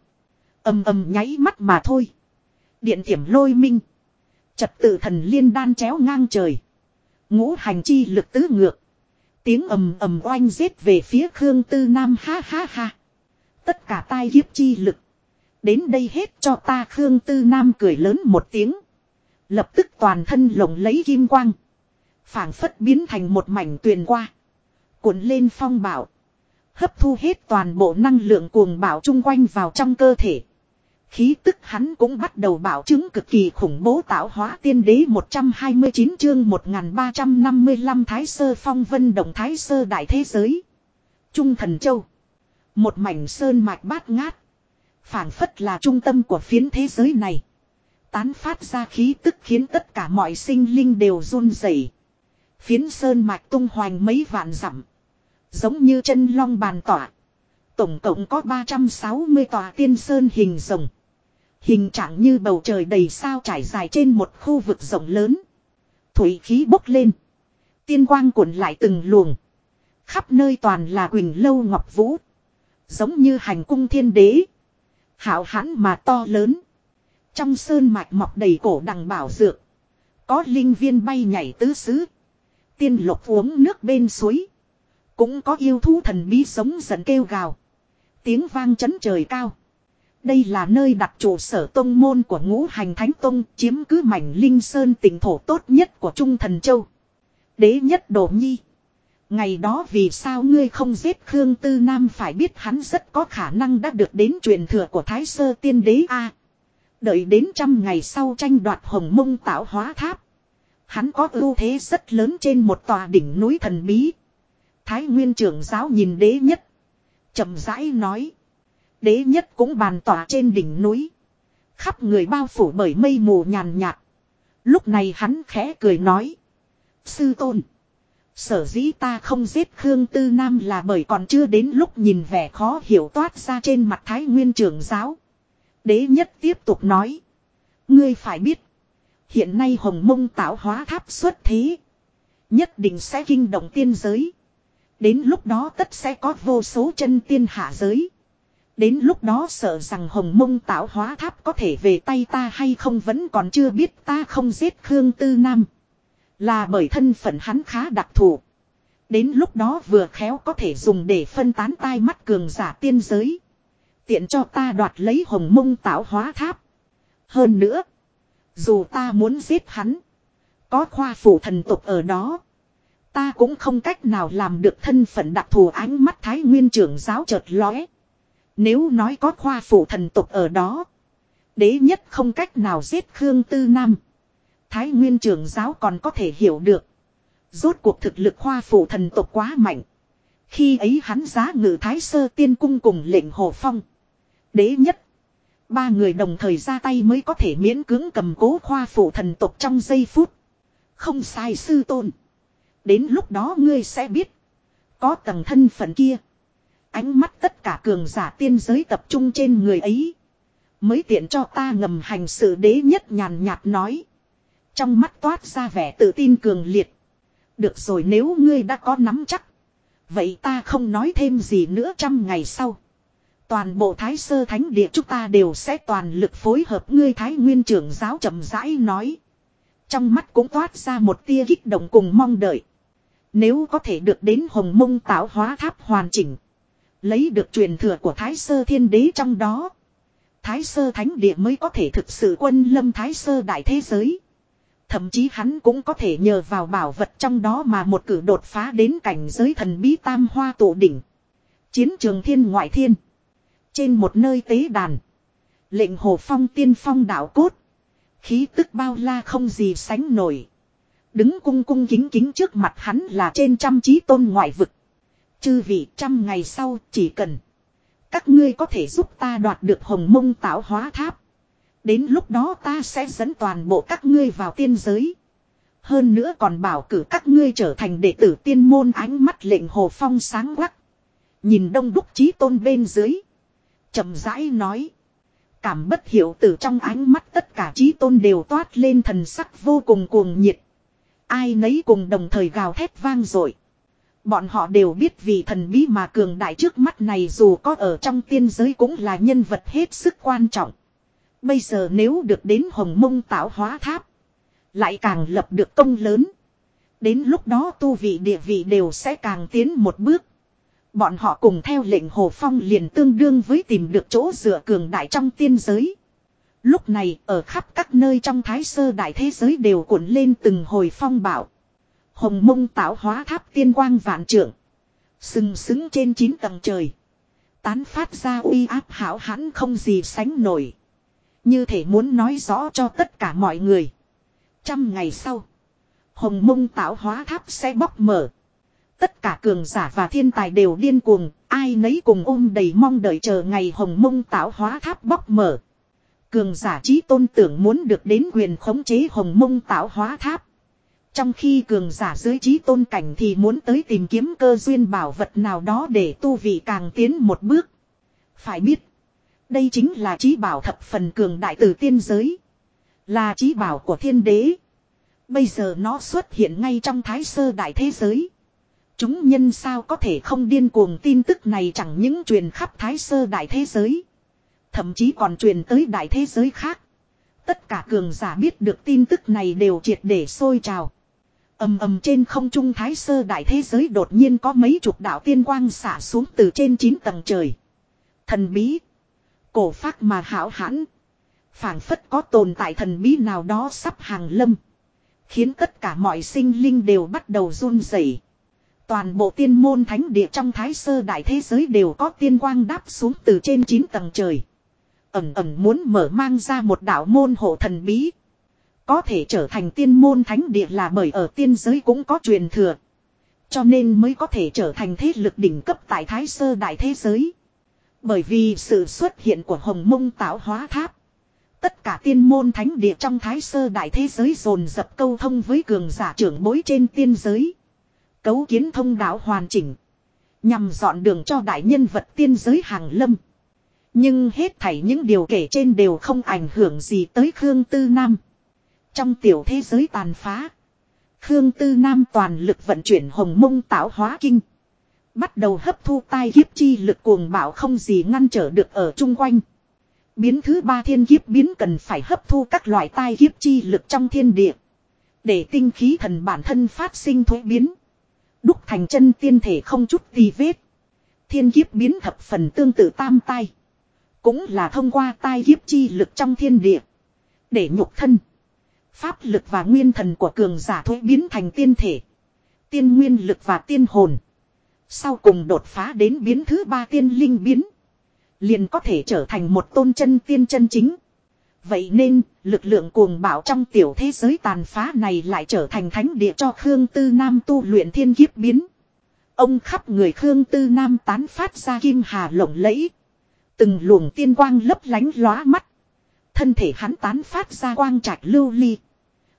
Nháy mắt mà thôi. Điện thiểm lôi minh. Trật tự thần liên đan chéo ngang trời. Ngũ hành chi lực tứ ngược. Tiếng oanh giết về phía Khương Tư Nam ha ha ha. Tất cả tai kiếp chi lực. Đến đây hết cho ta. Khương Tư Nam cười lớn một tiếng. Lập tức toàn thân lồng lấy kim quang. Phảng phất biến thành một mảnh tuyền qua. Cuộn lên phong bạo. Hấp thu hết toàn bộ năng lượng cuồng bạo chung quanh vào trong cơ thể. Khí tức hắn cũng bắt đầu bạo chứng cực kỳ khủng bố. Tạo hóa tiên đế 129 chương 1355 Thái Sơ Phong Vân Động. Thái Sơ đại thế giới. Trung Thần Châu. Một mảnh sơn mạch bát ngát. Phảng phất là trung tâm của phiến thế giới này. Tán phát ra khí tức khiến tất cả mọi sinh linh đều run rẩy. Phiến sơn mạch tung hoành mấy vạn dặm. Giống như chân long bàn tỏa. Tổng cộng có 360 tòa tiên sơn hình rồng. Hình trạng như bầu trời đầy sao trải dài trên một khu vực rộng lớn. Thủy khí bốc lên. Tiên quang cuộn lại từng luồng. Khắp nơi toàn là Quỳnh Lâu Ngọc Vũ. Giống như hành cung thiên đế. Hảo hãn mà to lớn. Trong sơn mạch mọc đầy cổ đằng bảo dược. Có linh viên bay nhảy tứ xứ. Tiên lục uống nước bên suối. Cũng có yêu thú thần bí sống giận kêu gào. Tiếng vang chấn trời cao. Đây là nơi đặt trụ sở tông môn của Ngũ Hành Thánh Tông, chiếm cứ mảnh linh sơn tỉnh thổ tốt nhất của Trung Thần Châu. Đế nhất Đồ Nhi. Ngày đó vì sao ngươi không giết Khương Tư Nam, phải biết hắn rất có khả năng đã được đến truyền thừa của Thái Sơ Tiên Đế a. Đợi đến 100 ngày sau tranh đoạt Hồng Mông Tạo Hóa Tháp. Hắn có ưu thế rất lớn trên một tòa đỉnh núi thần bí. Thái Nguyên trưởng giáo nhìn đế nhất. Chậm rãi nói. Đế nhất cũng bàn tỏa trên đỉnh núi. Khắp người bao phủ bởi mây mù nhàn nhạt. Lúc này hắn khẽ cười nói. Sư tôn. Sở dĩ ta không giết Khương Tư Nam là bởi còn chưa đến lúc nhìn vẻ khó hiểu toát ra trên mặt Thái Nguyên trưởng giáo. Đế nhất tiếp tục nói. Ngươi phải biết. Hiện nay Hồng Mông Tạo Hóa Tháp xuất thế. Nhất định sẽ kinh động tiên giới. Đến lúc đó tất sẽ có vô số chân tiên hạ giới. Đến lúc đó sợ rằng Hồng Mông Tạo Hóa Tháp có thể về tay ta hay không vẫn còn chưa biết. Ta không giết Khương Tư Nam. Là bởi thân phận hắn khá đặc thù. Đến lúc đó vừa khéo có thể dùng để phân tán tai mắt cường giả tiên giới. Tiện cho ta đoạt lấy Hồng Mông Tạo Hóa Tháp. Hơn nữa. Dù ta muốn giết hắn. Có khoa phủ thần tục ở đó. Ta cũng không cách nào làm được thân phận đặc thù. Ánh mắt Thái Nguyên trưởng giáo chợt lóe. Nếu nói có khoa phủ thần tục ở đó. Đế nhất không cách nào giết Khương Tư Nam. Thái Nguyên trưởng giáo còn có thể hiểu được. Rốt cuộc thực lực khoa phủ thần tục quá mạnh. Khi ấy hắn giá ngự Thái Sơ Tiên Cung cùng lệnh Hồ Phong. Đế nhất. Ba người đồng thời ra tay mới có thể miễn cưỡng cầm cố khoa phủ thần tục trong giây phút. Không sai sư tôn. Đến lúc đó ngươi sẽ biết. Có tầng thân phận kia. Ánh mắt tất cả cường giả tiên giới tập trung trên người ấy. Mới tiện cho ta ngầm hành sự. Đế Nhất nhàn nhạt nói. Trong mắt toát ra vẻ tự tin cường liệt. Được rồi, nếu ngươi đã có nắm chắc. Vậy ta không nói thêm gì nữa. 100 ngày sau. Toàn bộ Thái Sơ Thánh Địa chúng ta đều sẽ toàn lực phối hợp. Ngươi Thái Nguyên trưởng giáo chậm rãi nói. Trong mắt cũng toát ra một tia kích động cùng mong đợi. Nếu có thể được đến Hồng Mông Tạo Hóa Tháp hoàn chỉnh. Lấy được truyền thừa của Thái Sơ Thiên Đế trong đó. Thái Sơ Thánh Địa mới có thể thực sự quân lâm Thái Sơ đại thế giới. Thậm chí hắn cũng có thể nhờ vào bảo vật trong đó mà một cử đột phá đến cảnh giới thần bí tam hoa tụ đỉnh. Chiến trường thiên ngoại thiên. Trên một nơi tế đàn. Lệnh Hồ Phong tiên phong đạo cốt. Khí tức bao la không gì sánh nổi. Đứng cung cung kính kính trước mặt hắn là trên trăm chí tôn ngoại vực. Chư vị, 100 ngày sau chỉ cần các ngươi có thể giúp ta đoạt được Hồng Mông Tạo Hóa Tháp. Đến lúc đó ta sẽ dẫn toàn bộ các ngươi vào tiên giới. Hơn nữa còn bảo cử các ngươi trở thành đệ tử tiên môn. Ánh mắt Lệnh Hồ Phong sáng quắc. Nhìn đông đúc chí tôn bên dưới. Chậm rãi nói. Cảm bất hiểu từ trong ánh mắt tất cả chí tôn đều toát lên thần sắc vô cùng cuồng nhiệt. Ai nấy cùng đồng thời gào thét vang dội. Bọn họ đều biết vì thần bí mà cường đại trước mắt này dù có ở trong tiên giới cũng là nhân vật hết sức quan trọng. Bây giờ nếu được đến Hồng Mông Tạo Hóa Tháp. Lại càng lập được công lớn. Đến lúc đó tu vị địa vị đều sẽ càng tiến một bước. Bọn họ cùng theo Lệnh Hồ Phong liền tương đương với tìm được chỗ dựa cường đại trong tiên giới. Lúc này ở khắp các nơi trong Thái Sơ đại thế giới đều cuộn lên từng hồi phong bạo. Hồng Mông Tạo Hóa Tháp tiên quang vạn trượng. Sừng sững trên 9 tầng trời. Tán phát ra uy áp hão hãn không gì sánh nổi. Như thể muốn nói rõ cho tất cả mọi người. 100 ngày sau. Hồng Mông Tạo Hóa Tháp sẽ bóc mở. Tất cả cường giả và thiên tài đều điên cuồng. Ai nấy cùng ôm đầy mong đợi chờ ngày Hồng Mông Tạo Hóa Tháp bóc mở. Cường giả chí tôn tưởng muốn được đến quyền khống chế Hồng Mông Tạo Hóa Tháp. Trong khi cường giả dưới chí tôn cảnh thì muốn tới tìm kiếm cơ duyên bảo vật nào đó để tu vị càng tiến một bước. Phải biết, đây chính là chí bảo thập phần cường đại từ tiên giới. Là chí bảo của thiên đế. Bây giờ nó xuất hiện ngay trong Thái Sơ đại thế giới. Chúng nhân sao có thể không điên cuồng. Tin tức này chẳng những truyền khắp Thái Sơ đại thế giới. Thậm chí còn truyền tới đại thế giới khác. Tất cả cường giả biết được tin tức này đều triệt để sôi trào. Ầm ầm trên không trung Thái Sơ đại thế giới đột nhiên có mấy chục đạo tiên quang xả xuống từ trên 9 tầng trời. Thần bí. Cổ phác mà hão hãn. Phảng phất có tồn tại thần bí nào đó sắp hàng lâm. Khiến tất cả mọi sinh linh đều bắt đầu run rẩy. Toàn bộ tiên môn thánh địa trong Thái Sơ đại thế giới đều có tiên quang đáp xuống từ trên 9 tầng trời. Ẩn ẩn muốn mở mang ra một đạo môn hộ thần bí. Có thể trở thành tiên môn thánh địa là bởi ở tiên giới cũng có truyền thừa. Cho nên mới có thể trở thành thế lực đỉnh cấp tại Thái Sơ đại thế giới. Bởi vì sự xuất hiện của Hồng Mông Tạo Hóa Tháp. Tất cả tiên môn thánh địa trong Thái Sơ đại thế giới dồn dập câu thông với cường giả trưởng bối trên tiên giới. Cấu kiến thông đạo hoàn chỉnh. Nhằm dọn đường cho đại nhân vật tiên giới hàng lâm. Nhưng hết thảy những điều kể trên đều không ảnh hưởng gì tới Khương Tư Nam. Trong tiểu thế giới tàn phá. Khương Tư Nam toàn lực vận chuyển Hồng Mông Tạo Hóa Kinh. Bắt đầu hấp thu tai kiếp chi lực cuồng bạo không gì ngăn trở được ở chung quanh. Biến thứ 3 thiên kiếp biến cần phải hấp thu các loại tai kiếp chi lực trong thiên địa. Để tinh khí thần bản thân phát sinh thuế biến. Đúc thành chân tiên thể không chút tì vết. Thiên kiếp biến thập phần tương tự tam tai. Cũng là thông qua tai kiếp chi lực trong thiên địa. Để nhục thân. Pháp lực và nguyên thần của cường giả thuế biến thành tiên thể. Tiên nguyên lực và tiên hồn. Sau cùng đột phá đến biến thứ 3 tiên linh biến. Liền có thể trở thành một tôn chân tiên chân chính. Vậy nên, lực lượng cuồng bạo trong tiểu thế giới tàn phá này lại trở thành thánh địa cho Khương Tư Nam tu luyện thiên kiếp biến. Ông khắp người Khương Tư Nam tán phát ra kim hà lộng lẫy. Từng luồng tiên quang lấp lánh lóa mắt. Thân thể hắn tán phát ra quang trạch lưu ly.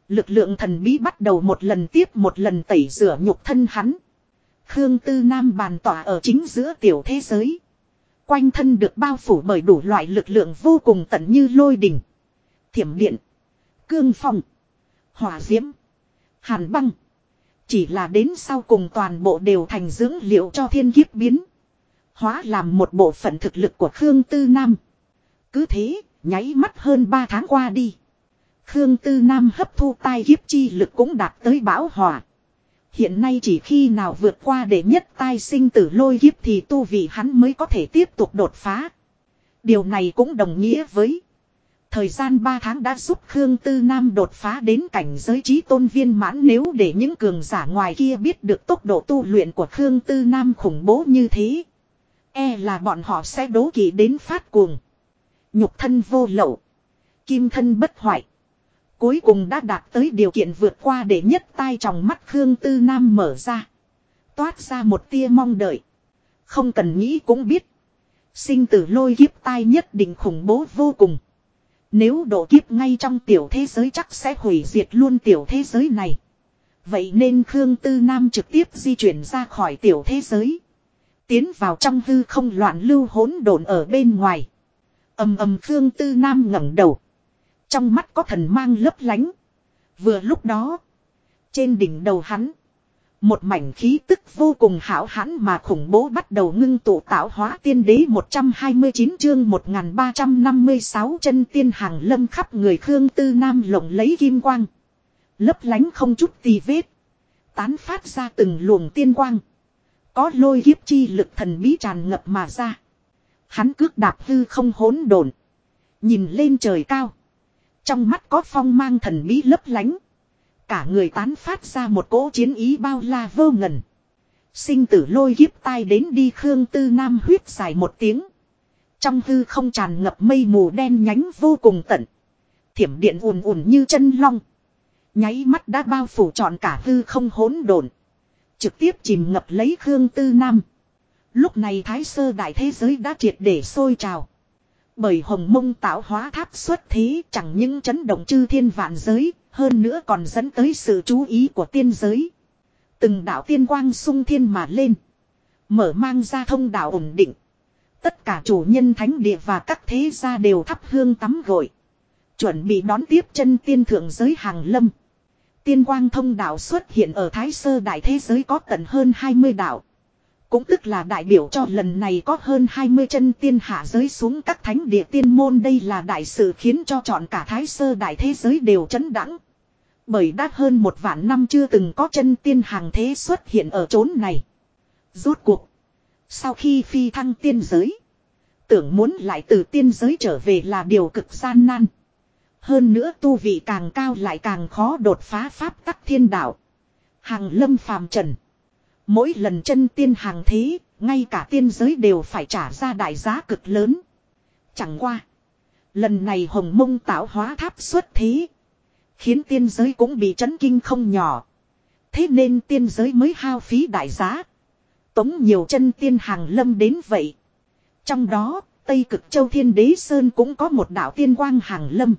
Lực lượng thần bí bắt đầu một lần tiếp một lần tẩy rửa nhục thân hắn. Khương Tư Nam bàn tỏa ở chính giữa tiểu thế giới. Quanh thân được bao phủ bởi đủ loại lực lượng vô cùng tận như lôi đình, thiểm điện, cương phong, hỏa diễm, hàn băng. Chỉ là đến sau cùng toàn bộ đều thành dưỡng liệu cho thiên kiếp biến. Hóa làm một bộ phận thực lực của Khương Tư Nam. Cứ thế, nháy mắt hơn 3 tháng qua đi. Khương Tư Nam hấp thu tai kiếp chi lực cũng đạt tới bão hòa. Hiện nay chỉ khi nào vượt qua đệ nhất tai sinh tử lôi kiếp thì tu vị hắn mới có thể tiếp tục đột phá. Điều này cũng đồng nghĩa với thời gian 3 tháng đã giúp Khương Tư Nam đột phá đến cảnh giới chí tôn viên mãn. Nếu để những cường giả ngoài kia biết được tốc độ tu luyện của Khương Tư Nam khủng bố như thế, e là bọn họ sẽ đố kỵ đến phát cuồng. Nhục thân vô lậu, kim thân bất hoại, cuối cùng đã đạt tới điều kiện vượt qua đệ nhất tai. Trong mắt Khương Tư Nam mở ra, toát ra một tia mong đợi. Không cần nghĩ cũng biết, sinh tử lôi kiếp tai nhất định khủng bố vô cùng. Nếu độ kiếp ngay trong tiểu thế giới chắc sẽ hủy diệt luôn tiểu thế giới này. Vậy nên Khương Tư Nam trực tiếp di chuyển ra khỏi tiểu thế giới, tiến vào trong hư không loạn lưu hỗn độn ở bên ngoài. Khương Tư Nam ngẩng đầu, trong mắt có thần mang lấp lánh. Vừa lúc đó, trên đỉnh đầu hắn, một mảnh khí tức vô cùng hão hãn mà khủng bố bắt đầu ngưng tụ tạo hóa tiên đế 129 chương 1356 chân tiên hàng lâm khắp người Khương Tư Nam lộng lấy kim quang. Lấp lánh không chút tì vết, tán phát ra từng luồng tiên quang. Có lôi kiếp chi lực thần bí tràn ngập mà ra. Hắn cước đạp hư không hỗn độn, nhìn lên trời cao. Trong mắt có phong mang thần bí lấp lánh. Cả người tán phát ra một cỗ chiến ý bao la vô ngần. Sinh tử lôi kiếp tai đến đi. Khương Tư Nam huyết dài một tiếng. Trong hư không tràn ngập mây mù đen nhánh vô cùng tận. Thiểm điện ùn ùn như chân long, nháy mắt đã bao phủ trọn cả hư không hỗn độn, trực tiếp chìm ngập lấy Khương Tư Nam. Lúc này Thái Sơ đại thế giới đã triệt để sôi trào. Bởi Hồng Mông tạo hóa tháp xuất thế chẳng những chấn động chư thiên vạn giới, hơn nữa còn dẫn tới sự chú ý của tiên giới. Từng đạo tiên quang sung thiên mà lên, mở mang ra thông đạo ổn định. Tất cả chủ nhân thánh địa và các thế gia đều thắp hương tắm gội, chuẩn bị đón tiếp chân tiên thượng giới hàng lâm. Tiên quang thông đạo xuất hiện ở Thái Sơ đại thế giới có tận hơn 20 đạo. Cũng tức là đại biểu cho lần này có hơn 20 chân tiên hạ giới xuống các thánh địa tiên môn. Đây là đại sự khiến cho trọn cả Thái Sơ đại thế giới đều chấn đãng. Bởi đã hơn 1 vạn năm chưa từng có chân tiên hàng thế xuất hiện ở chốn này. Rốt cuộc, sau khi phi thăng tiên giới, tưởng muốn lại từ tiên giới trở về là điều cực gian nan. Hơn nữa tu vị càng cao lại càng khó đột phá pháp tắc thiên đạo, hàng lâm phàm trần. Mỗi lần chân tiên hàng thế, ngay cả tiên giới đều phải trả ra đại giá cực lớn. Chẳng qua, lần này Hồng Mông tạo hóa tháp xuất thế, khiến tiên giới cũng bị chấn kinh không nhỏ. Thế nên tiên giới mới hao phí đại giá, tống nhiều chân tiên hàng lâm đến vậy. Trong đó, Tây Cực Châu Thiên Đế Sơn cũng có một đạo tiên quang hàng lâm.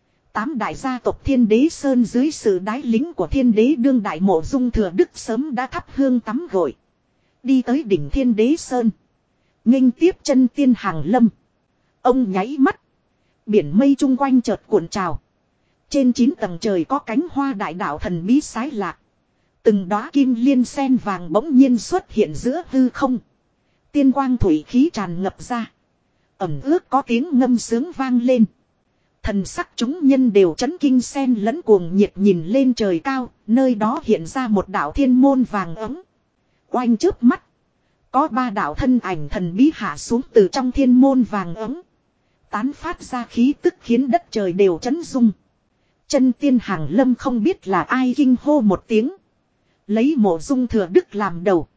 8 đại gia tộc Thiên Đế Sơn dưới sự đái lính của Thiên Đế đương đại Mộ Dung Thừa Đức sớm đã thắp hương tắm gội, đi tới đỉnh Thiên Đế Sơn, nghênh tiếp chân tiên hàng lâm. Ông nháy mắt, biển mây chung quanh chợt cuộn trào. Trên 9 tầng trời có cánh hoa đại đạo thần bí sái lạc. Từng đóa kim liên sen vàng bỗng nhiên xuất hiện giữa hư không. Tiên quang thủy khí tràn ngập ra, ẩm ướt có tiếng ngâm sướng vang lên. Thần sắc chúng nhân đều chấn kinh xen lẫn cuồng nhiệt nhìn lên trời cao, nơi đó hiện ra một đạo thiên môn vàng ấm. Oanh chớp mắt, có 3 đạo thân ảnh thần bí hạ xuống từ trong thiên môn vàng ấm, tán phát ra khí tức khiến đất trời đều chấn rung. Chân tiên hàng lâm không biết là ai kinh hô một tiếng. Lấy Mộ Dung Thừa Đức làm đầu,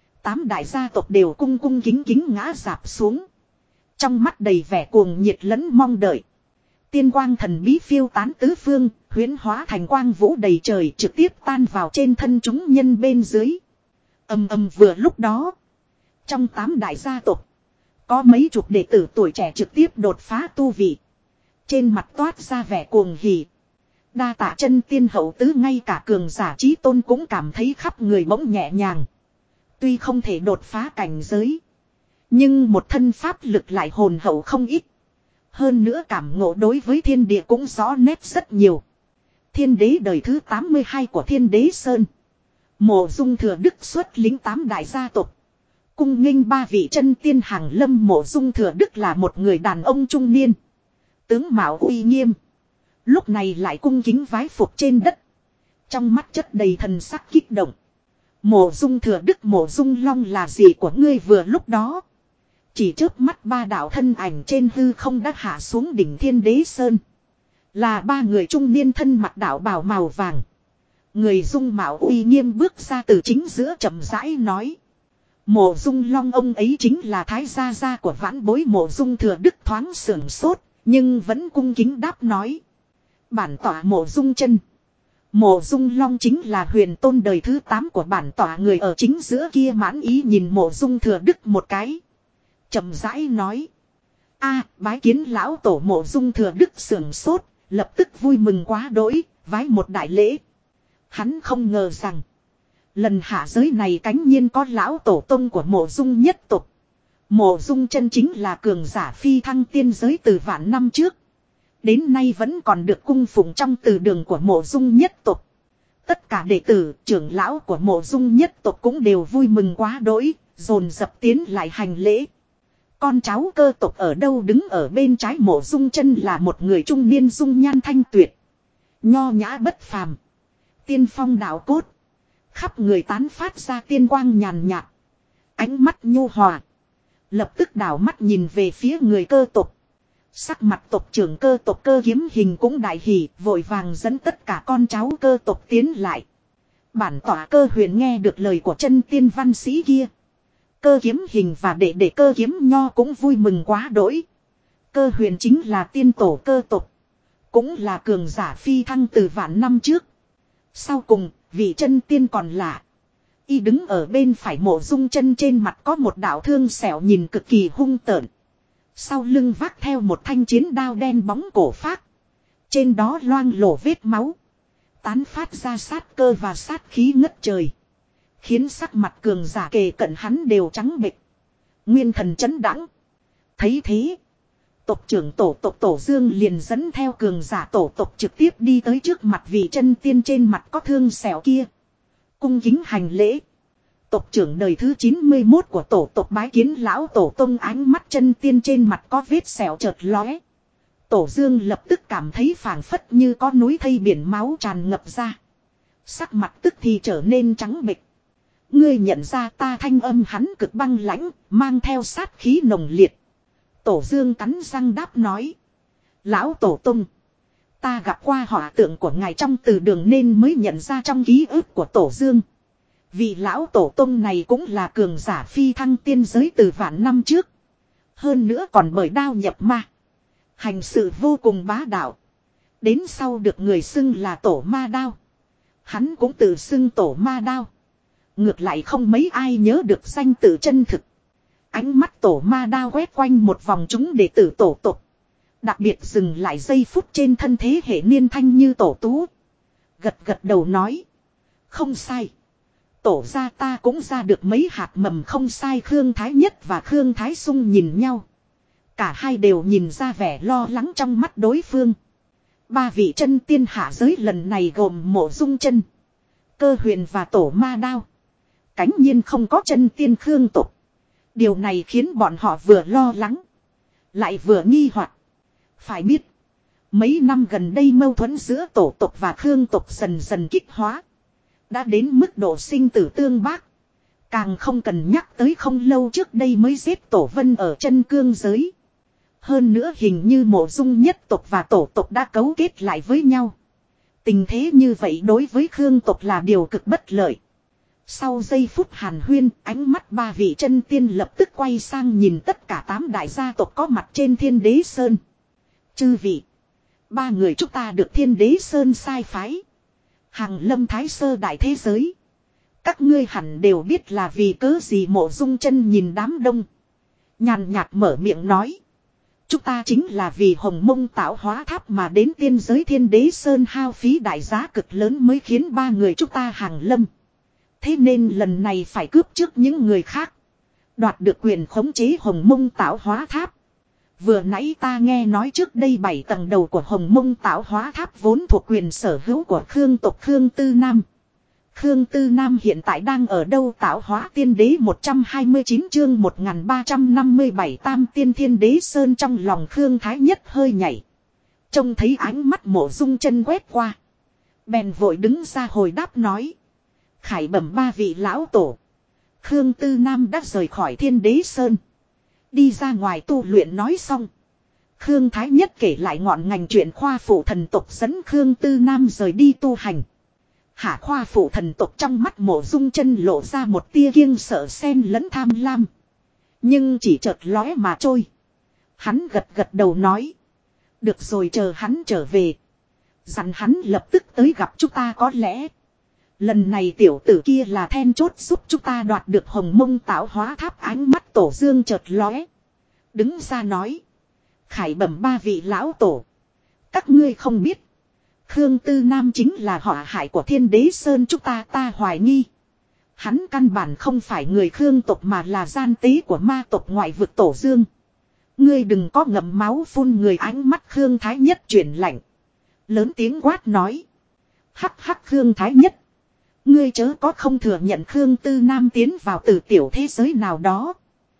8 đại gia tộc đều cung cung kính kính ngã rạp xuống, trong mắt đầy vẻ cuồng nhiệt lẫn mong đợi. Tiên quang thần bí phiêu tán tứ phương, huyễn hóa thành quang vũ đầy trời, trực tiếp tan vào trên thân chúng nhân bên dưới. Vừa lúc đó, trong 8 đại gia tộc, có mấy chục đệ tử tuổi trẻ trực tiếp đột phá tu vị, trên mặt toát ra vẻ cuồng hỉ. Đa tạ chân tiên hậu tứ, ngay cả cường giả chí tôn cũng cảm thấy khắp người bỗng nhẹ nhàng. Tuy không thể đột phá cảnh giới, nhưng một thân pháp lực lại hồn hậu không ít. Hơn nữa cảm ngộ đối với thiên địa cũng rõ nét rất nhiều. Thiên đế đời thứ 82 của Thiên Đế Sơn. Mộ Dung Thừa Đức xuất lính 8 đại gia tộc. Cung nghênh 3 vị chân tiên hàng lâm. Mộ Dung Thừa Đức là một người đàn ông trung niên. Tướng mạo uy nghiêm. Lúc này lại cung kính vái phục trên đất. Trong mắt chất đầy thần sắc kích động. Mộ Dung Thừa Đức, Mộ Dung Long là gì của ngươi? Vừa lúc đó, chỉ chớp mắt 3 đạo thân ảnh trên hư không đã hạ xuống đỉnh Thiên Đế Sơn. Là 3 người trung niên thân mặc đạo bào màu vàng. Người dung mạo uy nghiêm bước ra từ chính giữa chậm rãi nói. Mộ Dung Long, ông ấy chính là thái gia gia của vãn bối. Mộ Dung Thừa Đức thoáng sưởng sốt, nhưng vẫn cung kính đáp nói. Bản tọa Mộ Dung Chân. Mộ Dung Long chính là huyền tôn đời thứ 8 của bản tọa. Người ở chính giữa kia mãn ý nhìn Mộ Dung Thừa Đức một cái, chậm rãi nói. A, bái kiến lão tổ. Mộ Dung Thừa Đức sưởng sốt, lập tức vui mừng quá đỗi, vái một đại lễ. Hắn không ngờ rằng lần hạ giới này cánh nhiên có lão tổ tông của Mộ Dung nhất tộc. Mộ Dung Chân chính là cường giả phi thăng tiên giới từ vạn năm trước. Đến nay vẫn còn được cung phụng trong từ đường của Mộ Dung nhất tộc. Tất cả đệ tử, trưởng lão của Mộ Dung nhất tộc cũng đều vui mừng quá đỗi, dồn dập tiến lại hành lễ. Con cháu cơ tộc ở đâu? Đứng ở bên trái Mộ Dung Chân là một người trung niên dung nhan thanh tuyệt, nho nhã bất phàm, tiên phong đạo cốt, khắp người tán phát ra tiên quang nhàn nhạt, ánh mắt nhu hòa. Lập tức đảo mắt nhìn về phía người cơ tộc. Sắc mặt tộc trưởng cơ tộc Cơ Kiếm Hình cũng đại hỉ, vội vàng dẫn tất cả con cháu cơ tộc tiến lại. Bản tọa Cơ Huyền nghe được lời của chân tiên văn sĩ kia. Cơ Kiếm Hình và đệ đệ Cơ Kiếm Nho cũng vui mừng quá đỗi. Cơ Huyền chính là tiên tổ cơ tộc, cũng là cường giả phi thăng từ vạn năm trước. Sau cùng, vị chân tiên còn lạ. Y đứng ở bên phải Mộ Dung Chân, trên mặt có một đạo thương sẹo nhìn cực kỳ hung tợn. Sau lưng vác theo một thanh chiến đao đen bóng cổ phác. Trên đó loang lổ vết máu, tán phát ra sát cơ và sát khí ngất trời, khiến sắc mặt cường giả kề cận hắn đều trắng bệch, nguyên thần chấn đãng. Thấy thế, tộc trưởng tổ tộc Tổ Dương liền dẫn theo cường giả tổ tộc trực tiếp đi tới trước mặt vị chân tiên trên mặt có thương sẹo kia, cung kính hành lễ. Tộc trưởng đời thứ 91 của tổ tộc bái kiến lão tổ tông. Ánh mắt chân tiên trên mặt có vết sẹo chợt lóe. Tổ Dương lập tức cảm thấy phảng phất như có núi thây biển máu tràn ngập ra, sắc mặt tức thì trở nên trắng bệch. Ngươi nhận ra ta? Thanh âm hắn cực băng lãnh, mang theo sát khí nồng liệt. Tổ Dương cắn răng đáp nói. Lão tổ tông, ta gặp qua họa tượng của ngài trong từ đường nên mới nhận ra. Trong ký ức của Tổ Dương, vị lão tổ tông này cũng là cường giả phi thăng tiên giới từ vạn năm trước. Hơn nữa còn bởi đao nhập ma, hành sự vô cùng bá đạo. Đến sau được người xưng là tổ ma đao. Hắn cũng tự xưng tổ ma đao. Ngược lại không mấy ai nhớ được danh tự chân thực. Ánh mắt tổ ma đao quét quanh một vòng chúng đệ tử tổ tộc. Đặc biệt dừng lại giây phút trên thân thế hệ niên thanh như tổ tú. Gật gật đầu nói. Không sai. Tổ ra ta cũng ra được mấy hạt mầm không sai. Khương Thái Nhất và Khương Thái Sung nhìn nhau. Cả hai đều nhìn ra vẻ lo lắng trong mắt đối phương. 3 vị chân tiên hạ giới lần này gồm Mộ Dung Chân, Cơ Huyền và tổ ma đao. Cánh nhiên không có chân tiên Khương tộc. Điều này khiến bọn họ vừa lo lắng, lại vừa nghi hoặc. Phải biết, mấy năm gần đây mâu thuẫn giữa tổ tộc và Khương tộc dần dần kích hóa, đã đến mức độ sinh tử tương bác. Càng không cần nhắc tới không lâu trước đây mới giết Tổ Vân ở chân cương giới. Hơn nữa hình như Mộ Dung nhất tộc và tổ tộc đã cấu kết lại với nhau. Tình thế như vậy đối với Khương tộc là điều cực bất lợi. Sau giây phút hàn huyên, ánh mắt 3 vị chân tiên lập tức quay sang nhìn tất cả 8 đại gia tộc có mặt trên Thiên Đế Sơn. Chư vị, 3 người chúng ta được Thiên Đế Sơn sai phái hàng lâm Thái Sơ đại thế giới. Các ngươi hẳn đều biết là vì cớ gì. Mộ Dung Chân nhìn đám đông, nhàn nhạt mở miệng nói. chúng ta chính là vì Hồng Mông tạo hóa tháp mà đến tiên giới Thiên Đế Sơn hao phí đại giá cực lớn mới khiến ba người chúng ta hàng lâm. Thế nên lần này phải cướp trước những người khác. Đoạt được quyền khống chế Hồng Mông tạo hóa tháp. Vừa nãy ta nghe nói trước đây 7 tầng đầu của Hồng Mông tạo hóa tháp vốn thuộc quyền sở hữu của Khương tộc Khương Tư Nam. Khương Tư Nam hiện tại đang ở đâu? Tạo hóa tiên đế 129 chương 1357 Tam Tiên Thiên Đế Sơn. Trong lòng Khương Thái Nhất hơi nhảy. Trông thấy ánh mắt Mộ Dung Chân quét qua. Bèn vội đứng ra hồi đáp nói. Khải bẩm ba vị lão tổ. Khương Tư Nam đã rời khỏi Thiên Đế Sơn. Đi ra ngoài tu luyện. Nói xong. Khương Thái Nhất kể lại ngọn ngành chuyện khoa phụ thần tộc dẫn Khương Tư Nam rời đi tu hành. Hạ khoa phụ thần tộc trong mắt Mộ Dung Chân lộ ra một tia kiêng sợ xen lẫn tham lam. Nhưng chỉ chợt lóe mà trôi. Hắn gật gật đầu nói. Được rồi, chờ hắn trở về. Dặn hắn lập tức tới gặp chúng ta. Có lẽ lần này tiểu tử kia là then chốt giúp chúng ta đoạt được Hồng Mông tạo hóa tháp. Ánh mắt Tổ Dương chợt lóe. Đứng ra nói. Khải bẩm ba vị lão tổ. Các ngươi không biết. Khương Tư Nam chính là họ hại của Thiên Đế Sơn chúng ta. Ta hoài nghi. Hắn căn bản không phải người Khương tộc mà là gian tế của ma tộc ngoại vực. Tổ Dương. Ngươi đừng có ngậm máu phun người. Ánh mắt Khương Thái Nhất chuyển lạnh. Lớn tiếng quát nói. Hắc hắc Khương Thái Nhất. Ngươi chớ có không thừa nhận Khương Tư Nam tiến vào từ tiểu thế giới nào đó.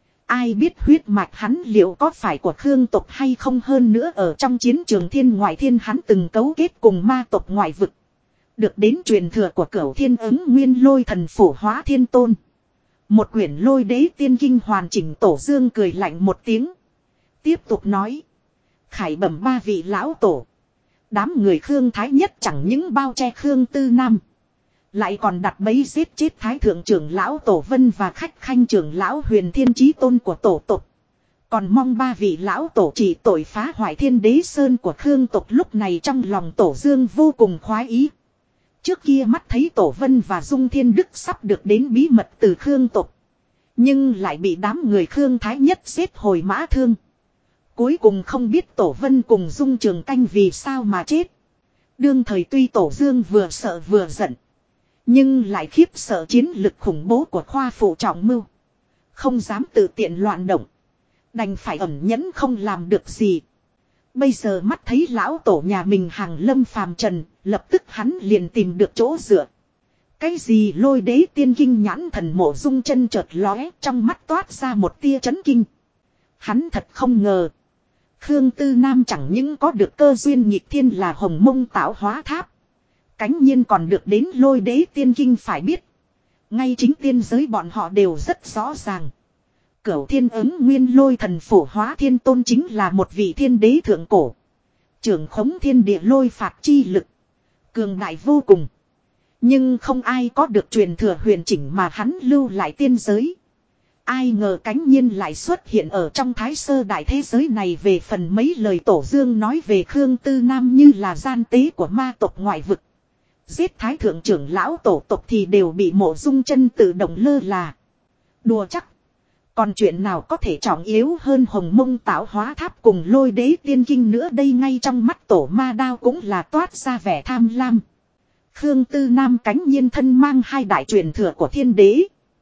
Ai biết huyết mạch hắn liệu có phải của Khương tộc hay không. Hơn nữa ở trong chiến trường Thiên Ngoại Thiên hắn từng cấu kết cùng ma tộc ngoại vực. Được đến truyền thừa của Cửu Thiên Ứng Nguyên Lôi Thần Phổ Hóa Thiên Tôn. Một quyển Lôi Đế Tiên Kinh hoàn chỉnh. Tổ Dương cười lạnh một tiếng. Tiếp tục nói. Khải bẩm ba vị lão tổ. Đám người Khương Thái Nhất chẳng những bao che Khương Tư Nam. Lại còn đặt bẫy giết chết Thái Thượng trưởng lão Tổ Vân và khách khanh trưởng lão Huyền Thiên Chí Tôn của tổ tộc. Còn mong ba vị lão tổ chỉ tội phá hoại Thiên Đế Sơn của Khương tộc. Lúc này trong lòng Tổ Dương vô cùng khoái ý. Trước kia mắt thấy Tổ Vân và Dung Thiên Đức sắp được đến bí mật từ Khương tộc. Nhưng lại bị đám người Khương Thái Nhất giết hồi mã thương. Cuối cùng không biết Tổ Vân cùng Dung Trường Canh vì sao mà chết. Đương thời tuy Tổ Dương vừa sợ vừa giận. Nhưng lại khiếp sợ chiến lực khủng bố của khoa phụ trọng mưu. Không dám tự tiện loạn động. Đành phải ẩn nhẫn không làm được gì. Bây giờ mắt thấy lão tổ nhà mình hàng lâm phàm trần. Lập tức hắn liền tìm được chỗ dựa. Cái gì Lôi Đế Tiên Kinh? Nhãn thần Mộ Dung Chân chợt lóe. Trong mắt toát ra một tia chấn kinh. Hắn thật không ngờ. Khương Tư Nam chẳng những có được cơ duyên nghịch thiên là Hồng Mông tạo hóa tháp. Cánh nhiên còn được đến Lôi Đế Tiên Kinh. Phải biết. Ngay chính tiên giới bọn họ đều rất rõ ràng. Cửu Thiên Ứng Nguyên Lôi Thần Phổ Hóa Thiên Tôn chính là một vị thiên đế thượng cổ. Trưởng khống thiên địa lôi phạt chi lực. Cường đại vô cùng. Nhưng không ai có được truyền thừa huyền chỉnh mà hắn lưu lại tiên giới. Ai ngờ cánh nhiên lại xuất hiện ở trong thái sơ đại thế giới này. Về phần mấy lời Tổ Dương nói về Khương Tư Nam như là gian tế của ma tộc ngoại vực. Giết Thái Thượng trưởng lão tổ tộc thì đều bị Mộ Dung Chân tự động lơ là. Đùa chắc. Còn chuyện nào có thể trọng yếu hơn Hồng Mông tạo hóa tháp cùng Lôi Đế Tiên Kinh nữa đây? Ngay trong mắt Tổ Ma Đao cũng là toát ra vẻ tham lam. Khương Tư Nam cánh nhiên thân mang hai đại truyền thừa của thiên đế.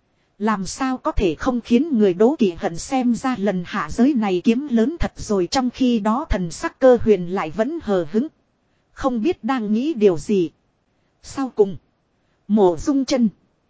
Làm sao có thể không khiến người đố kỵ hận? Xem ra lần hạ giới này kiếm lớn thật rồi. Trong khi đó thần sắc Cơ Huyền lại vẫn hờ hững. Không biết đang nghĩ điều gì. Sau cùng. Mộ Dung Chân,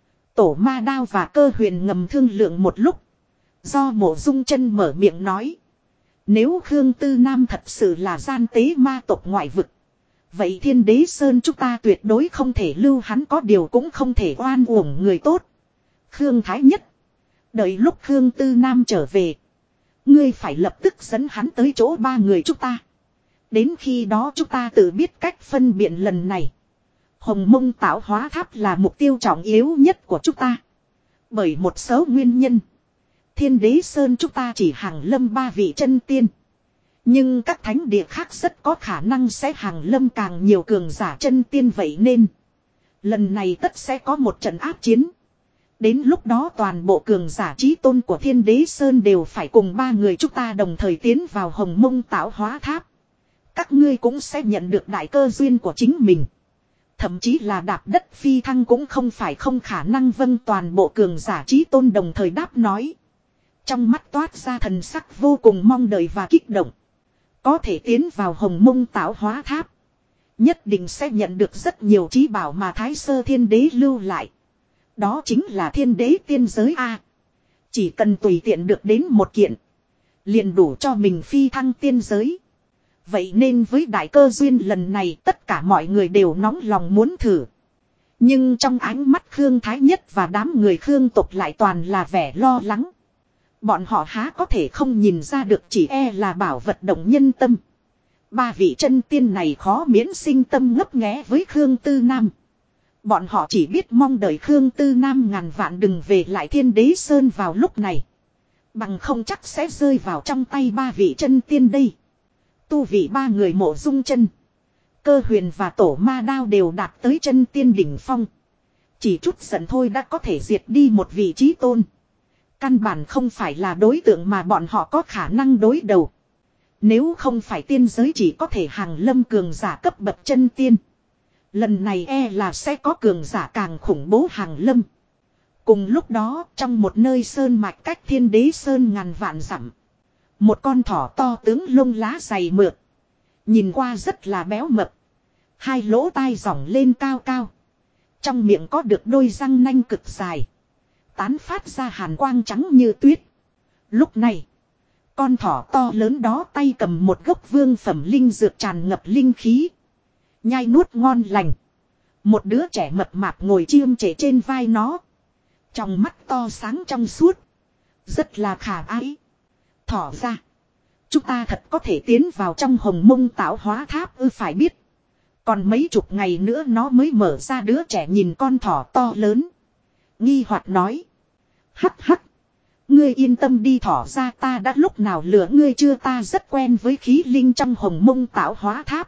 Tổ Ma Đao và Cơ Huyền ngầm thương lượng một lúc. Do Mộ Dung Chân mở miệng nói. Nếu Khương Tư Nam thật sự là gian tế ma tộc ngoại vực. Vậy Thiên Đế Sơn chúng ta tuyệt đối không thể lưu hắn. Có điều cũng không thể oan uổng người tốt. Khương Thái Nhất. Đợi lúc Khương Tư Nam trở về. Ngươi phải lập tức dẫn hắn tới chỗ ba người chúng ta. Đến khi đó chúng ta tự biết cách phân biệt lần này. Hồng Mông tạo hóa tháp là mục tiêu trọng yếu nhất của chúng ta. Bởi một số nguyên nhân. Thiên Đế Sơn chúng ta chỉ hàng lâm ba vị chân tiên. Nhưng các thánh địa khác rất có khả năng sẽ hàng lâm càng nhiều cường giả chân tiên. Vậy nên lần này tất sẽ có một trận áp chiến. Đến lúc đó toàn bộ cường giả chí tôn của Thiên Đế Sơn đều phải cùng ba người chúng ta đồng thời tiến vào Hồng Mông Tạo Hóa Tháp. Các ngươi cũng sẽ nhận được đại cơ duyên của chính mình. Thậm chí là đạp đất phi thăng cũng không phải không khả năng. Vâng, toàn bộ cường giả chí tôn đồng thời đáp nói. Trong mắt toát ra thần sắc vô cùng mong đợi và kích động. Có thể tiến vào Hồng Mông Tạo Hóa Tháp. Nhất định sẽ nhận được rất nhiều trí bảo mà Thái Sơ Thiên Đế lưu lại. Đó chính là Thiên Đế tiên giới A. Chỉ cần tùy tiện được đến một kiện. Liền đủ cho mình phi thăng tiên giới. Vậy nên với đại cơ duyên lần này tất cả mọi người đều nóng lòng muốn thử. Nhưng trong ánh mắt Khương Thái Nhất và đám người Khương tộc lại toàn là vẻ lo lắng. Bọn họ há có thể không nhìn ra được, chỉ e là bảo vật động nhân tâm. Ba vị chân tiên này khó miễn sinh tâm ngấp nghé với Khương Tư Nam. Bọn họ chỉ biết mong đợi Khương Tư Nam ngàn vạn đừng về lại Thiên Đế Sơn vào lúc này. Bằng không chắc sẽ rơi vào trong tay ba vị chân tiên đây. Tu vị ba người Mộ Dung Chân, Cơ Huyền và Tổ Ma Đao đều đạt tới chân tiên đỉnh phong. Chỉ chút giận thôi đã có thể diệt đi một vị chí tôn. Căn bản không phải là đối tượng mà bọn họ có khả năng đối đầu. Nếu không phải tiên giới chỉ có thể hàng lâm cường giả cấp bậc chân tiên. Lần này e là sẽ có cường giả càng khủng bố hàng lâm. Cùng lúc đó trong một nơi sơn mạch cách Thiên Đế Sơn ngàn vạn dặm. Một con thỏ to tướng lông lá dày mượt. Nhìn qua rất là béo mập. Hai lỗ tai giỏng lên cao cao. Trong miệng có được đôi răng nanh cực dài. Tán phát ra hàn quang trắng như tuyết. Lúc này, con thỏ to lớn đó tay cầm một gốc vương phẩm linh dược tràn ngập linh khí. Nhai nuốt ngon lành. Một đứa trẻ mập mạp ngồi chiêm trễ trên vai nó. Trong mắt to sáng trong suốt. Rất là khả ái. Thỏ ra. Chúng ta thật có thể tiến vào trong Hồng Mông Tạo Hóa Tháp ư? Phải biết. Còn mấy chục ngày nữa nó mới mở ra. Đứa trẻ nhìn con thỏ to lớn. Nghi hoặc nói. Hắc hắc. Ngươi yên tâm đi, thỏ ra, ta đã lúc nào lừa ngươi chưa? Ta rất quen với khí linh trong Hồng Mông Tạo Hóa Tháp.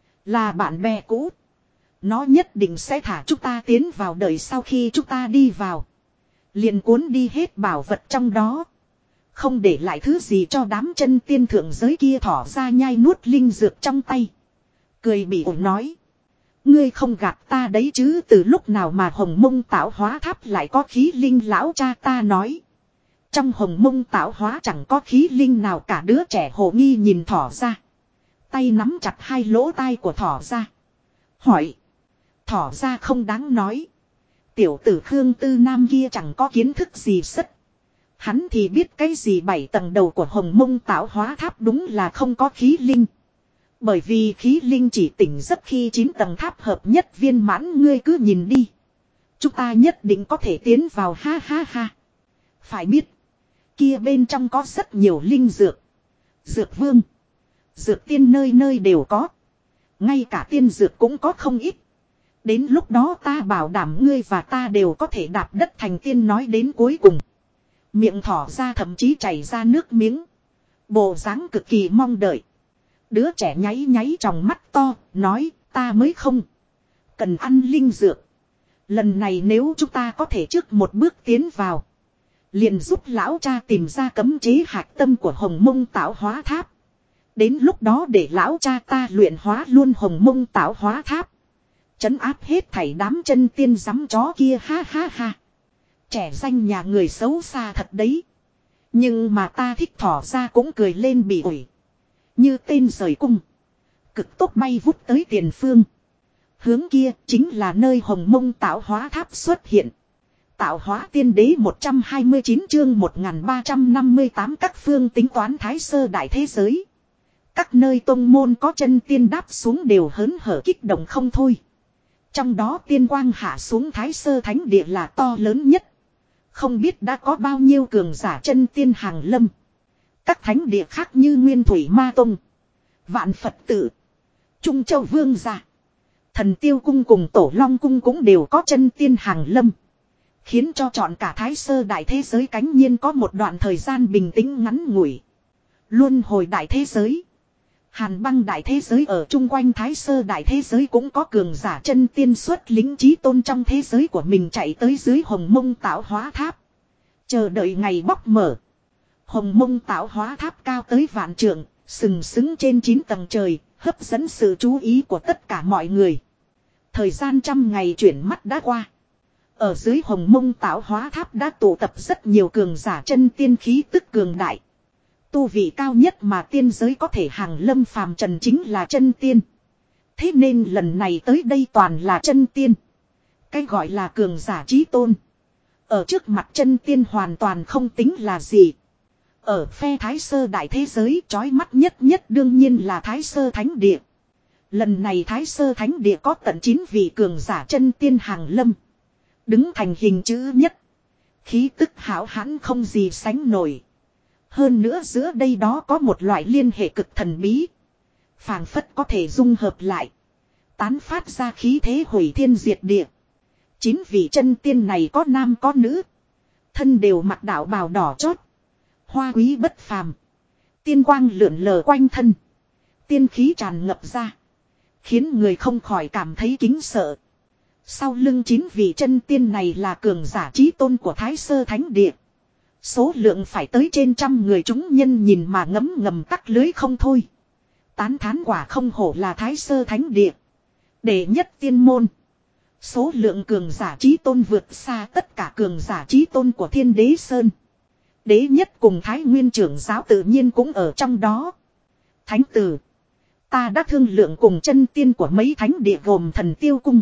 Là bạn bè cũ. Nó nhất định sẽ thả chúng ta tiến vào, đợi sau khi chúng ta đi vào. Liền cuốn đi hết bảo vật trong đó. Không để lại thứ gì cho đám chân tiên thượng giới kia. Thỏ ra nhai nuốt linh dược trong tay. Cười bị ổi nói. Ngươi không gạt ta đấy chứ? Từ lúc nào mà Hồng Mông Tạo Hóa Tháp lại có khí linh? Lão cha ta nói. Trong Hồng Mông Tạo Hóa chẳng có khí linh nào cả. Đứa trẻ hồ nghi nhìn thỏ ra. Tay nắm chặt hai lỗ tai của thỏ ra. Hỏi. Thỏ ra không đáng nói. Tiểu tử Khương Tư Nam kia chẳng có kiến thức gì sất. Hắn thì biết cái gì 7 tầng đầu của Hồng Mông Tạo Hóa Tháp đúng là không có khí linh. Bởi vì khí linh chỉ tỉnh giấc khi 9 tầng tháp hợp nhất viên mãn. Ngươi cứ nhìn đi. Chúng ta nhất định có thể tiến vào, ha ha ha. Phải biết. Kia bên trong có rất nhiều linh dược. Dược vương. Dược tiên nơi nơi đều có. Ngay cả tiên dược cũng có không ít. Đến lúc đó ta bảo đảm ngươi và ta đều có thể đạp đất thành tiên. Nói đến cuối cùng. Miệng thỏ ra thậm chí chảy ra nước miếng. Bộ dáng cực kỳ mong đợi. Đứa trẻ nháy nháy tròng mắt to. Nói ta mới không cần ăn linh dược. Lần này nếu chúng ta có thể trước một bước tiến vào. Liền giúp lão cha tìm ra cấm chế hạch tâm của Hồng Mông Tạo Hóa Tháp. Đến lúc đó để lão cha ta luyện hóa luôn Hồng Mông Tạo Hóa Tháp. Trấn áp hết thảy đám chân tiên rắm chó kia, ha ha ha. Trẻ danh nhà người xấu xa thật đấy. Nhưng mà ta thích. Thỏ ra cũng cười lên bị ủi. Như tên rời cung. Cực tốc bay vút tới tiền phương. Hướng kia chính là nơi Hồng Mông Tạo Hóa Tháp xuất hiện. Tạo Hóa Tiên Đế 129 chương 1358. Các phương tính toán Thái Sơ đại thế giới. Các nơi tông môn có chân tiên đáp xuống đều hớn hở kích động không thôi. Trong đó tiên quang hạ xuống Thái Sơ Thánh Địa là to lớn nhất. Không biết đã có bao nhiêu cường giả chân tiên hàng lâm. Các thánh địa khác như Nguyên Thủy Ma Tông, Vạn Phật Tự, Trung Châu Vương Gia, Thần Tiêu Cung cùng Tổ Long Cung cũng đều có chân tiên hàng lâm. Khiến cho trọn cả Thái Sơ đại thế giới cánh nhiên có một đoạn thời gian bình tĩnh ngắn ngủi. Luân hồi đại thế giới. Hàn băng đại thế giới ở chung quanh Thái Sơ đại thế giới cũng có cường giả chân tiên xuất lính chí tôn trong thế giới của mình chạy tới dưới Hồng Mông tạo hóa tháp. Chờ đợi ngày bóc mở. Hồng Mông tạo hóa tháp cao tới vạn trượng, sừng sững trên 9 tầng trời, hấp dẫn sự chú ý của tất cả mọi người. Thời gian trăm ngày chuyển mắt đã qua. Ở dưới Hồng Mông tạo hóa tháp đã tụ tập rất nhiều cường giả chân tiên khí tức cường đại. Tu vị cao nhất mà tiên giới có thể hàng lâm phàm trần chính là chân tiên. Thế nên lần này tới đây toàn là chân tiên. Cái gọi là cường giả chí tôn. Ở trước mặt chân tiên hoàn toàn không tính là gì. Ở phe Thái Sơ đại thế giới chói mắt nhất đương nhiên là Thái Sơ Thánh Địa. Lần này Thái Sơ Thánh Địa có tận 9 vị cường giả chân tiên hàng lâm. Đứng thành hình chữ nhất. Khí tức hão hãn không gì sánh nổi. Hơn nữa giữa đây đó có một loại liên hệ cực thần bí. Phảng phất có thể dung hợp lại. Tán phát ra khí thế hủy thiên diệt địa. 9 vị chân tiên này có nam có nữ. Thân đều mặc đạo bào đỏ chót. Hoa quý bất phàm. Tiên quang lượn lờ quanh thân. Tiên khí tràn ngập ra. Khiến người không khỏi cảm thấy kính sợ. Sau lưng 9 vị chân tiên này là cường giả chí tôn của Thái Sơ Thánh Địa. Số lượng phải tới trên 100 người, chúng nhân nhìn mà ngấm ngầm tắc lưới không thôi. Tán thán quả không hổ là Thái Sơ Thánh Địa. Đệ nhất tiên môn. Số lượng cường giả chí tôn vượt xa tất cả cường giả chí tôn của Thiên Đế Sơn. Đế nhất cùng Thái Nguyên trưởng giáo tự nhiên cũng ở trong đó. Thánh tử. Ta đã thương lượng cùng chân tiên của mấy thánh địa gồm Thần Tiêu Cung,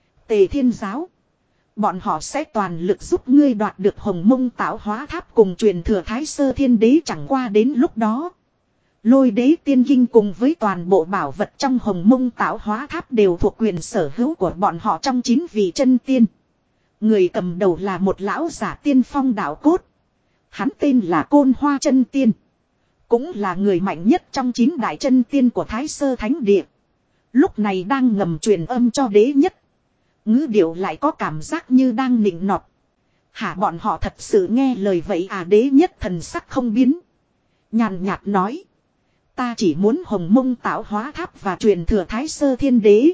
Tề Thiên Giáo. Bọn họ sẽ toàn lực giúp ngươi đoạt được Hồng Mông tạo hóa tháp cùng truyền thừa Thái Sơ Thiên Đế, chẳng qua đến lúc đó. Lôi đế tiên kinh cùng với toàn bộ bảo vật trong Hồng Mông tạo hóa tháp đều thuộc quyền sở hữu của bọn họ trong 9 vị chân tiên. Người cầm đầu là một lão giả tiên phong đạo cốt. Hắn tên là Côn Hoa chân tiên. Cũng là người mạnh nhất trong 9 đại chân tiên của Thái Sơ Thánh Địa. Lúc này đang ngầm truyền âm cho đế nhất. Ngữ điệu lại có cảm giác như đang nịnh nọt. Hả, bọn họ thật sự nghe lời vậy à? Đế nhất thần sắc không biến. Nhàn nhạt nói. Ta chỉ muốn Hồng Mông tạo hóa tháp và truyền thừa Thái Sơ Thiên Đế.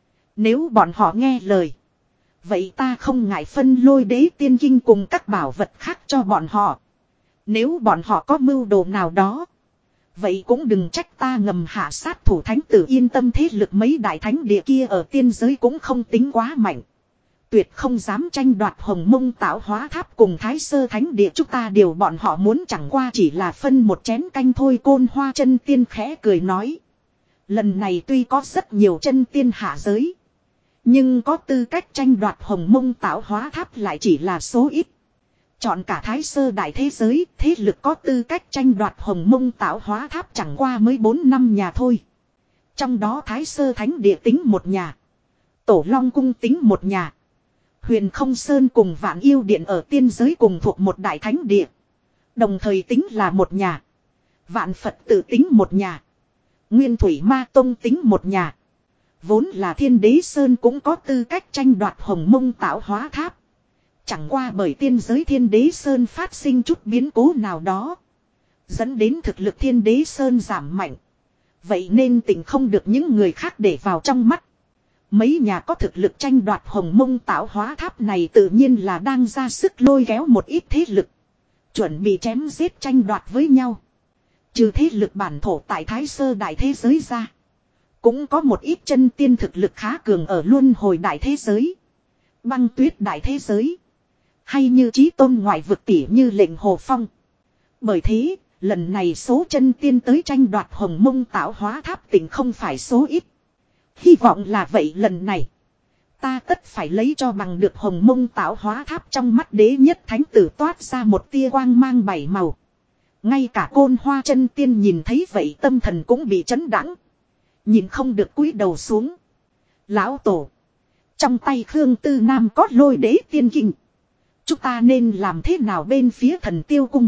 Nếu bọn họ nghe lời. Vậy ta không ngại phân lôi đế tiên kinh cùng các bảo vật khác cho bọn họ. Nếu bọn họ có mưu đồ nào đó. Vậy cũng đừng trách ta ngầm hạ sát thủ. Thánh tử yên tâm, thế lực mấy đại thánh địa kia ở tiên giới cũng không tính quá mạnh. Tuyệt không dám tranh đoạt Hồng Mông tạo hóa tháp cùng Thái Sơ Thánh Địa. Chúng ta điều bọn họ muốn chẳng qua chỉ là phân một chén canh thôi. Côn Hoa chân tiên khẽ cười nói. Lần này tuy có rất nhiều chân tiên hạ giới. Nhưng có tư cách tranh đoạt Hồng Mông tạo hóa tháp lại chỉ là số ít. Chọn cả Thái Sơ đại thế giới, thế lực có tư cách tranh đoạt Hồng Mông tạo hóa tháp chẳng qua mới 4 năm nhà thôi. Trong đó Thái Sơ Thánh Địa tính một nhà. Tổ Long Cung tính một nhà. Huyền Không Sơn cùng Vạn Yêu Điện ở tiên giới cùng thuộc một đại thánh địa. Đồng thời tính là một nhà. Vạn Phật tự tính một nhà. Nguyên Thủy Ma Tông tính một nhà. Vốn là Thiên Đế Sơn cũng có tư cách tranh đoạt Hồng Mông tạo hóa tháp. Chẳng qua bởi tiên giới Thiên Đế Sơn phát sinh chút biến cố nào đó. Dẫn đến thực lực Thiên Đế Sơn giảm mạnh. Vậy nên tỉnh không được những người khác để vào trong mắt. Mấy nhà có thực lực tranh đoạt Hồng Mông tạo hóa tháp này tự nhiên là đang ra sức lôi kéo một ít thế lực. Chuẩn bị chém giết tranh đoạt với nhau. Trừ thế lực bản thổ tại Thái Sơ đại thế giới ra. Cũng có một ít chân tiên thực lực khá cường ở Luân Hồi đại thế giới. Băng Tuyết đại thế giới. Hay như Chí Tôn ngoại vực tỉ như Lệnh Hồ Phong. Bởi thế, lần này số chân tiên tới tranh đoạt Hồng Mông tạo hóa tháp tỉnh không phải số ít. Hy vọng là vậy, lần này ta tất phải lấy cho bằng được Hồng Mông tạo hóa tháp. Trong mắt đế nhất thánh tử toát ra một tia quang mang 7 màu. Ngay cả Côn Hoa chân tiên nhìn thấy vậy tâm thần cũng bị chấn đãng. Nhìn không được cúi đầu xuống. Lão tổ. Trong tay Khương Tư Nam có lôi đế tiên kinh. Chúng ta nên làm thế nào bên phía Thần Tiêu Cung?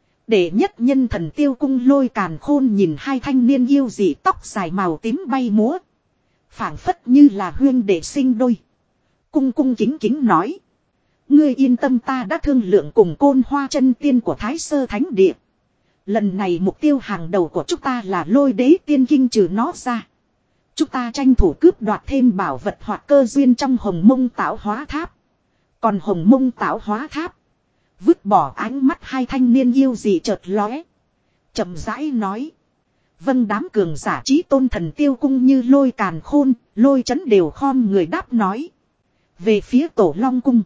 Để nhất nhân Thần Tiêu Cung Lôi Càn Khôn nhìn hai thanh niên yêu dị tóc dài màu tím bay múa. Phảng phất như là huyên đệ sinh đôi. Cung cung kính kính nói. Ngươi yên tâm, ta đã thương lượng cùng Côn Hoa chân tiên của Thái Sơ Thánh Địa. Lần này mục tiêu hàng đầu của chúng ta là Lôi Đế Tiên Kinh, trừ nó ra. Chúng ta tranh thủ cướp đoạt thêm bảo vật hoặc cơ duyên trong Hồng Mông Tạo Hóa Tháp. Còn Hồng Mông Tạo Hóa Tháp. Vứt bỏ ánh mắt hai thanh niên yêu dị chợt lóe. Chậm rãi nói. Vâng, đám cường giả chí tôn thần tiêu cung như Lôi Càn Khôn, Lôi Chấn đều khom người đáp nói. Về phía Tổ Long Cung.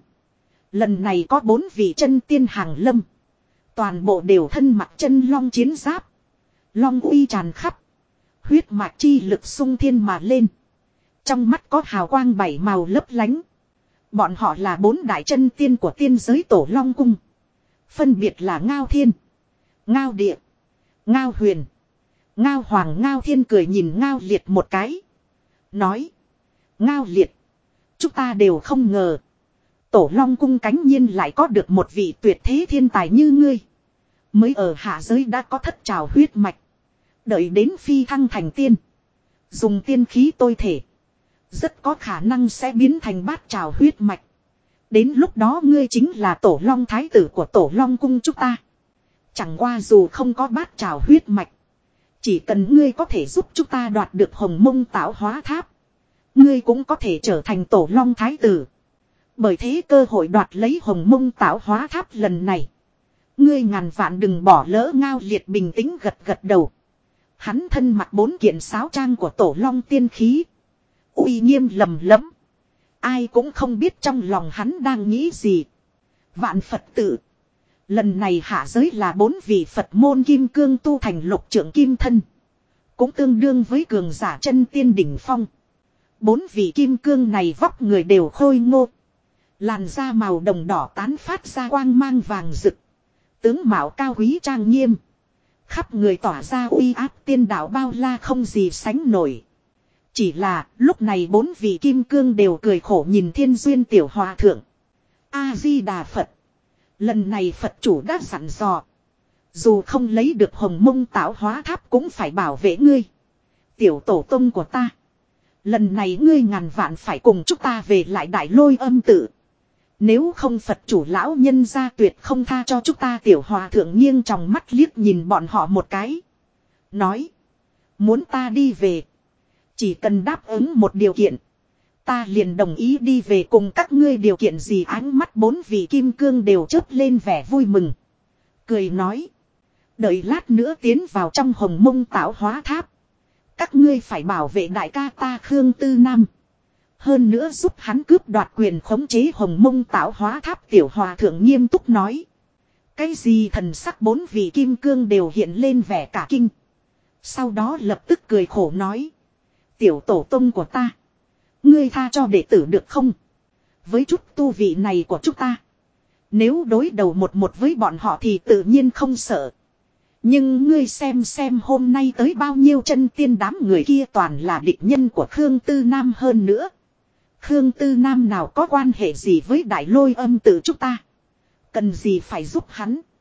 Lần này có 4 vị chân tiên hàng lâm. Toàn bộ đều thân mặc chân long chiến giáp. Long uy tràn khắp. Huyết mạch chi lực sung thiên mà lên. Trong mắt có hào quang 7 màu lấp lánh. Bọn họ là 4 đại chân tiên của tiên giới Tổ Long Cung. Phân biệt là Ngao Thiên, Ngao Địa, Ngao Huyền, Ngao Hoàng. Ngao Thiên cười nhìn Ngao Liệt một cái. Nói. Ngao Liệt. Chúng ta đều không ngờ. Tổ Long Cung cánh nhiên lại có được một vị tuyệt thế thiên tài như ngươi. Mới ở hạ giới đã có thất trào huyết mạch. Đợi đến phi thăng thành tiên. Dùng tiên khí tôi thể. Rất có khả năng sẽ biến thành bát trào huyết mạch. Đến lúc đó ngươi chính là Tổ Long Thái tử của Tổ Long Cung chúng ta. Chẳng qua dù không có bát trào huyết mạch. Chỉ cần ngươi có thể giúp chúng ta đoạt được Hồng Mông Tạo Hóa Tháp. Ngươi cũng có thể trở thành Tổ Long Thái tử. Bởi thế cơ hội đoạt lấy Hồng Mông Tạo Hóa Tháp lần này. Ngươi ngàn vạn đừng bỏ lỡ. Ngao Liệt bình tĩnh gật gật đầu. Hắn thân mặc 4 kiện sáo trang của Tổ Long tiên khí. Uy nghiêm lầm lẫm. Ai cũng không biết trong lòng hắn đang nghĩ gì. Vạn Phật tự. Lần này hạ giới là 4 vị Phật môn kim cương tu thành lục trưởng kim thân. Cũng tương đương với cường giả chân tiên đỉnh phong. 4 vị kim cương này vóc người đều khôi ngô. Làn da màu đồng đỏ tán phát ra quang mang vàng rực. Tướng mạo cao quý trang nghiêm. Khắp người tỏa ra uy áp tiên đạo bao la không gì sánh nổi. Chỉ là lúc này 4 vị kim cương đều cười khổ nhìn Thiên Duyên Tiểu Hòa Thượng. A-di-đà Phật. Lần này Phật chủ đã dặn dò. Dù không lấy được Hồng Mông Tạo Hóa Tháp cũng phải bảo vệ ngươi. Tiểu tổ tông của ta. Lần này ngươi ngàn vạn phải cùng chúng ta về lại Đại Lôi Âm tự. Nếu không Phật chủ lão nhân gia tuyệt không tha cho chúng ta. Tiểu Hòa Thượng nghiêng tròng mắt liếc nhìn bọn họ một cái. Nói. Muốn ta đi về. Chỉ cần đáp ứng một điều kiện. Ta liền đồng ý đi về cùng các ngươi. Điều kiện gì? Ánh mắt 4 vị kim cương đều chớp lên vẻ vui mừng. Cười nói. Đợi lát nữa tiến vào trong Hồng Mông Tạo Hóa Tháp. Các ngươi phải bảo vệ đại ca ta Khương Tư Nam. Hơn nữa giúp hắn cướp đoạt quyền khống chế Hồng Mông Tạo Hóa Tháp. Tiểu Hòa Thượng nghiêm túc nói. Cái gì? Thần sắc 4 vị kim cương đều hiện lên vẻ cả kinh. Sau đó lập tức cười khổ nói. Tiểu tổ tông của ta. Ngươi tha cho đệ tử được không? Với chút tu vị này của chúng ta. Nếu đối đầu một với bọn họ thì tự nhiên không sợ. Nhưng ngươi xem hôm nay tới bao nhiêu chân tiên, đám người kia toàn là địch nhân của Khương Tư Nam hơn nữa. Khương Tư Nam nào có quan hệ gì với Đại Lôi Âm tự chúng ta? Cần gì phải giúp hắn?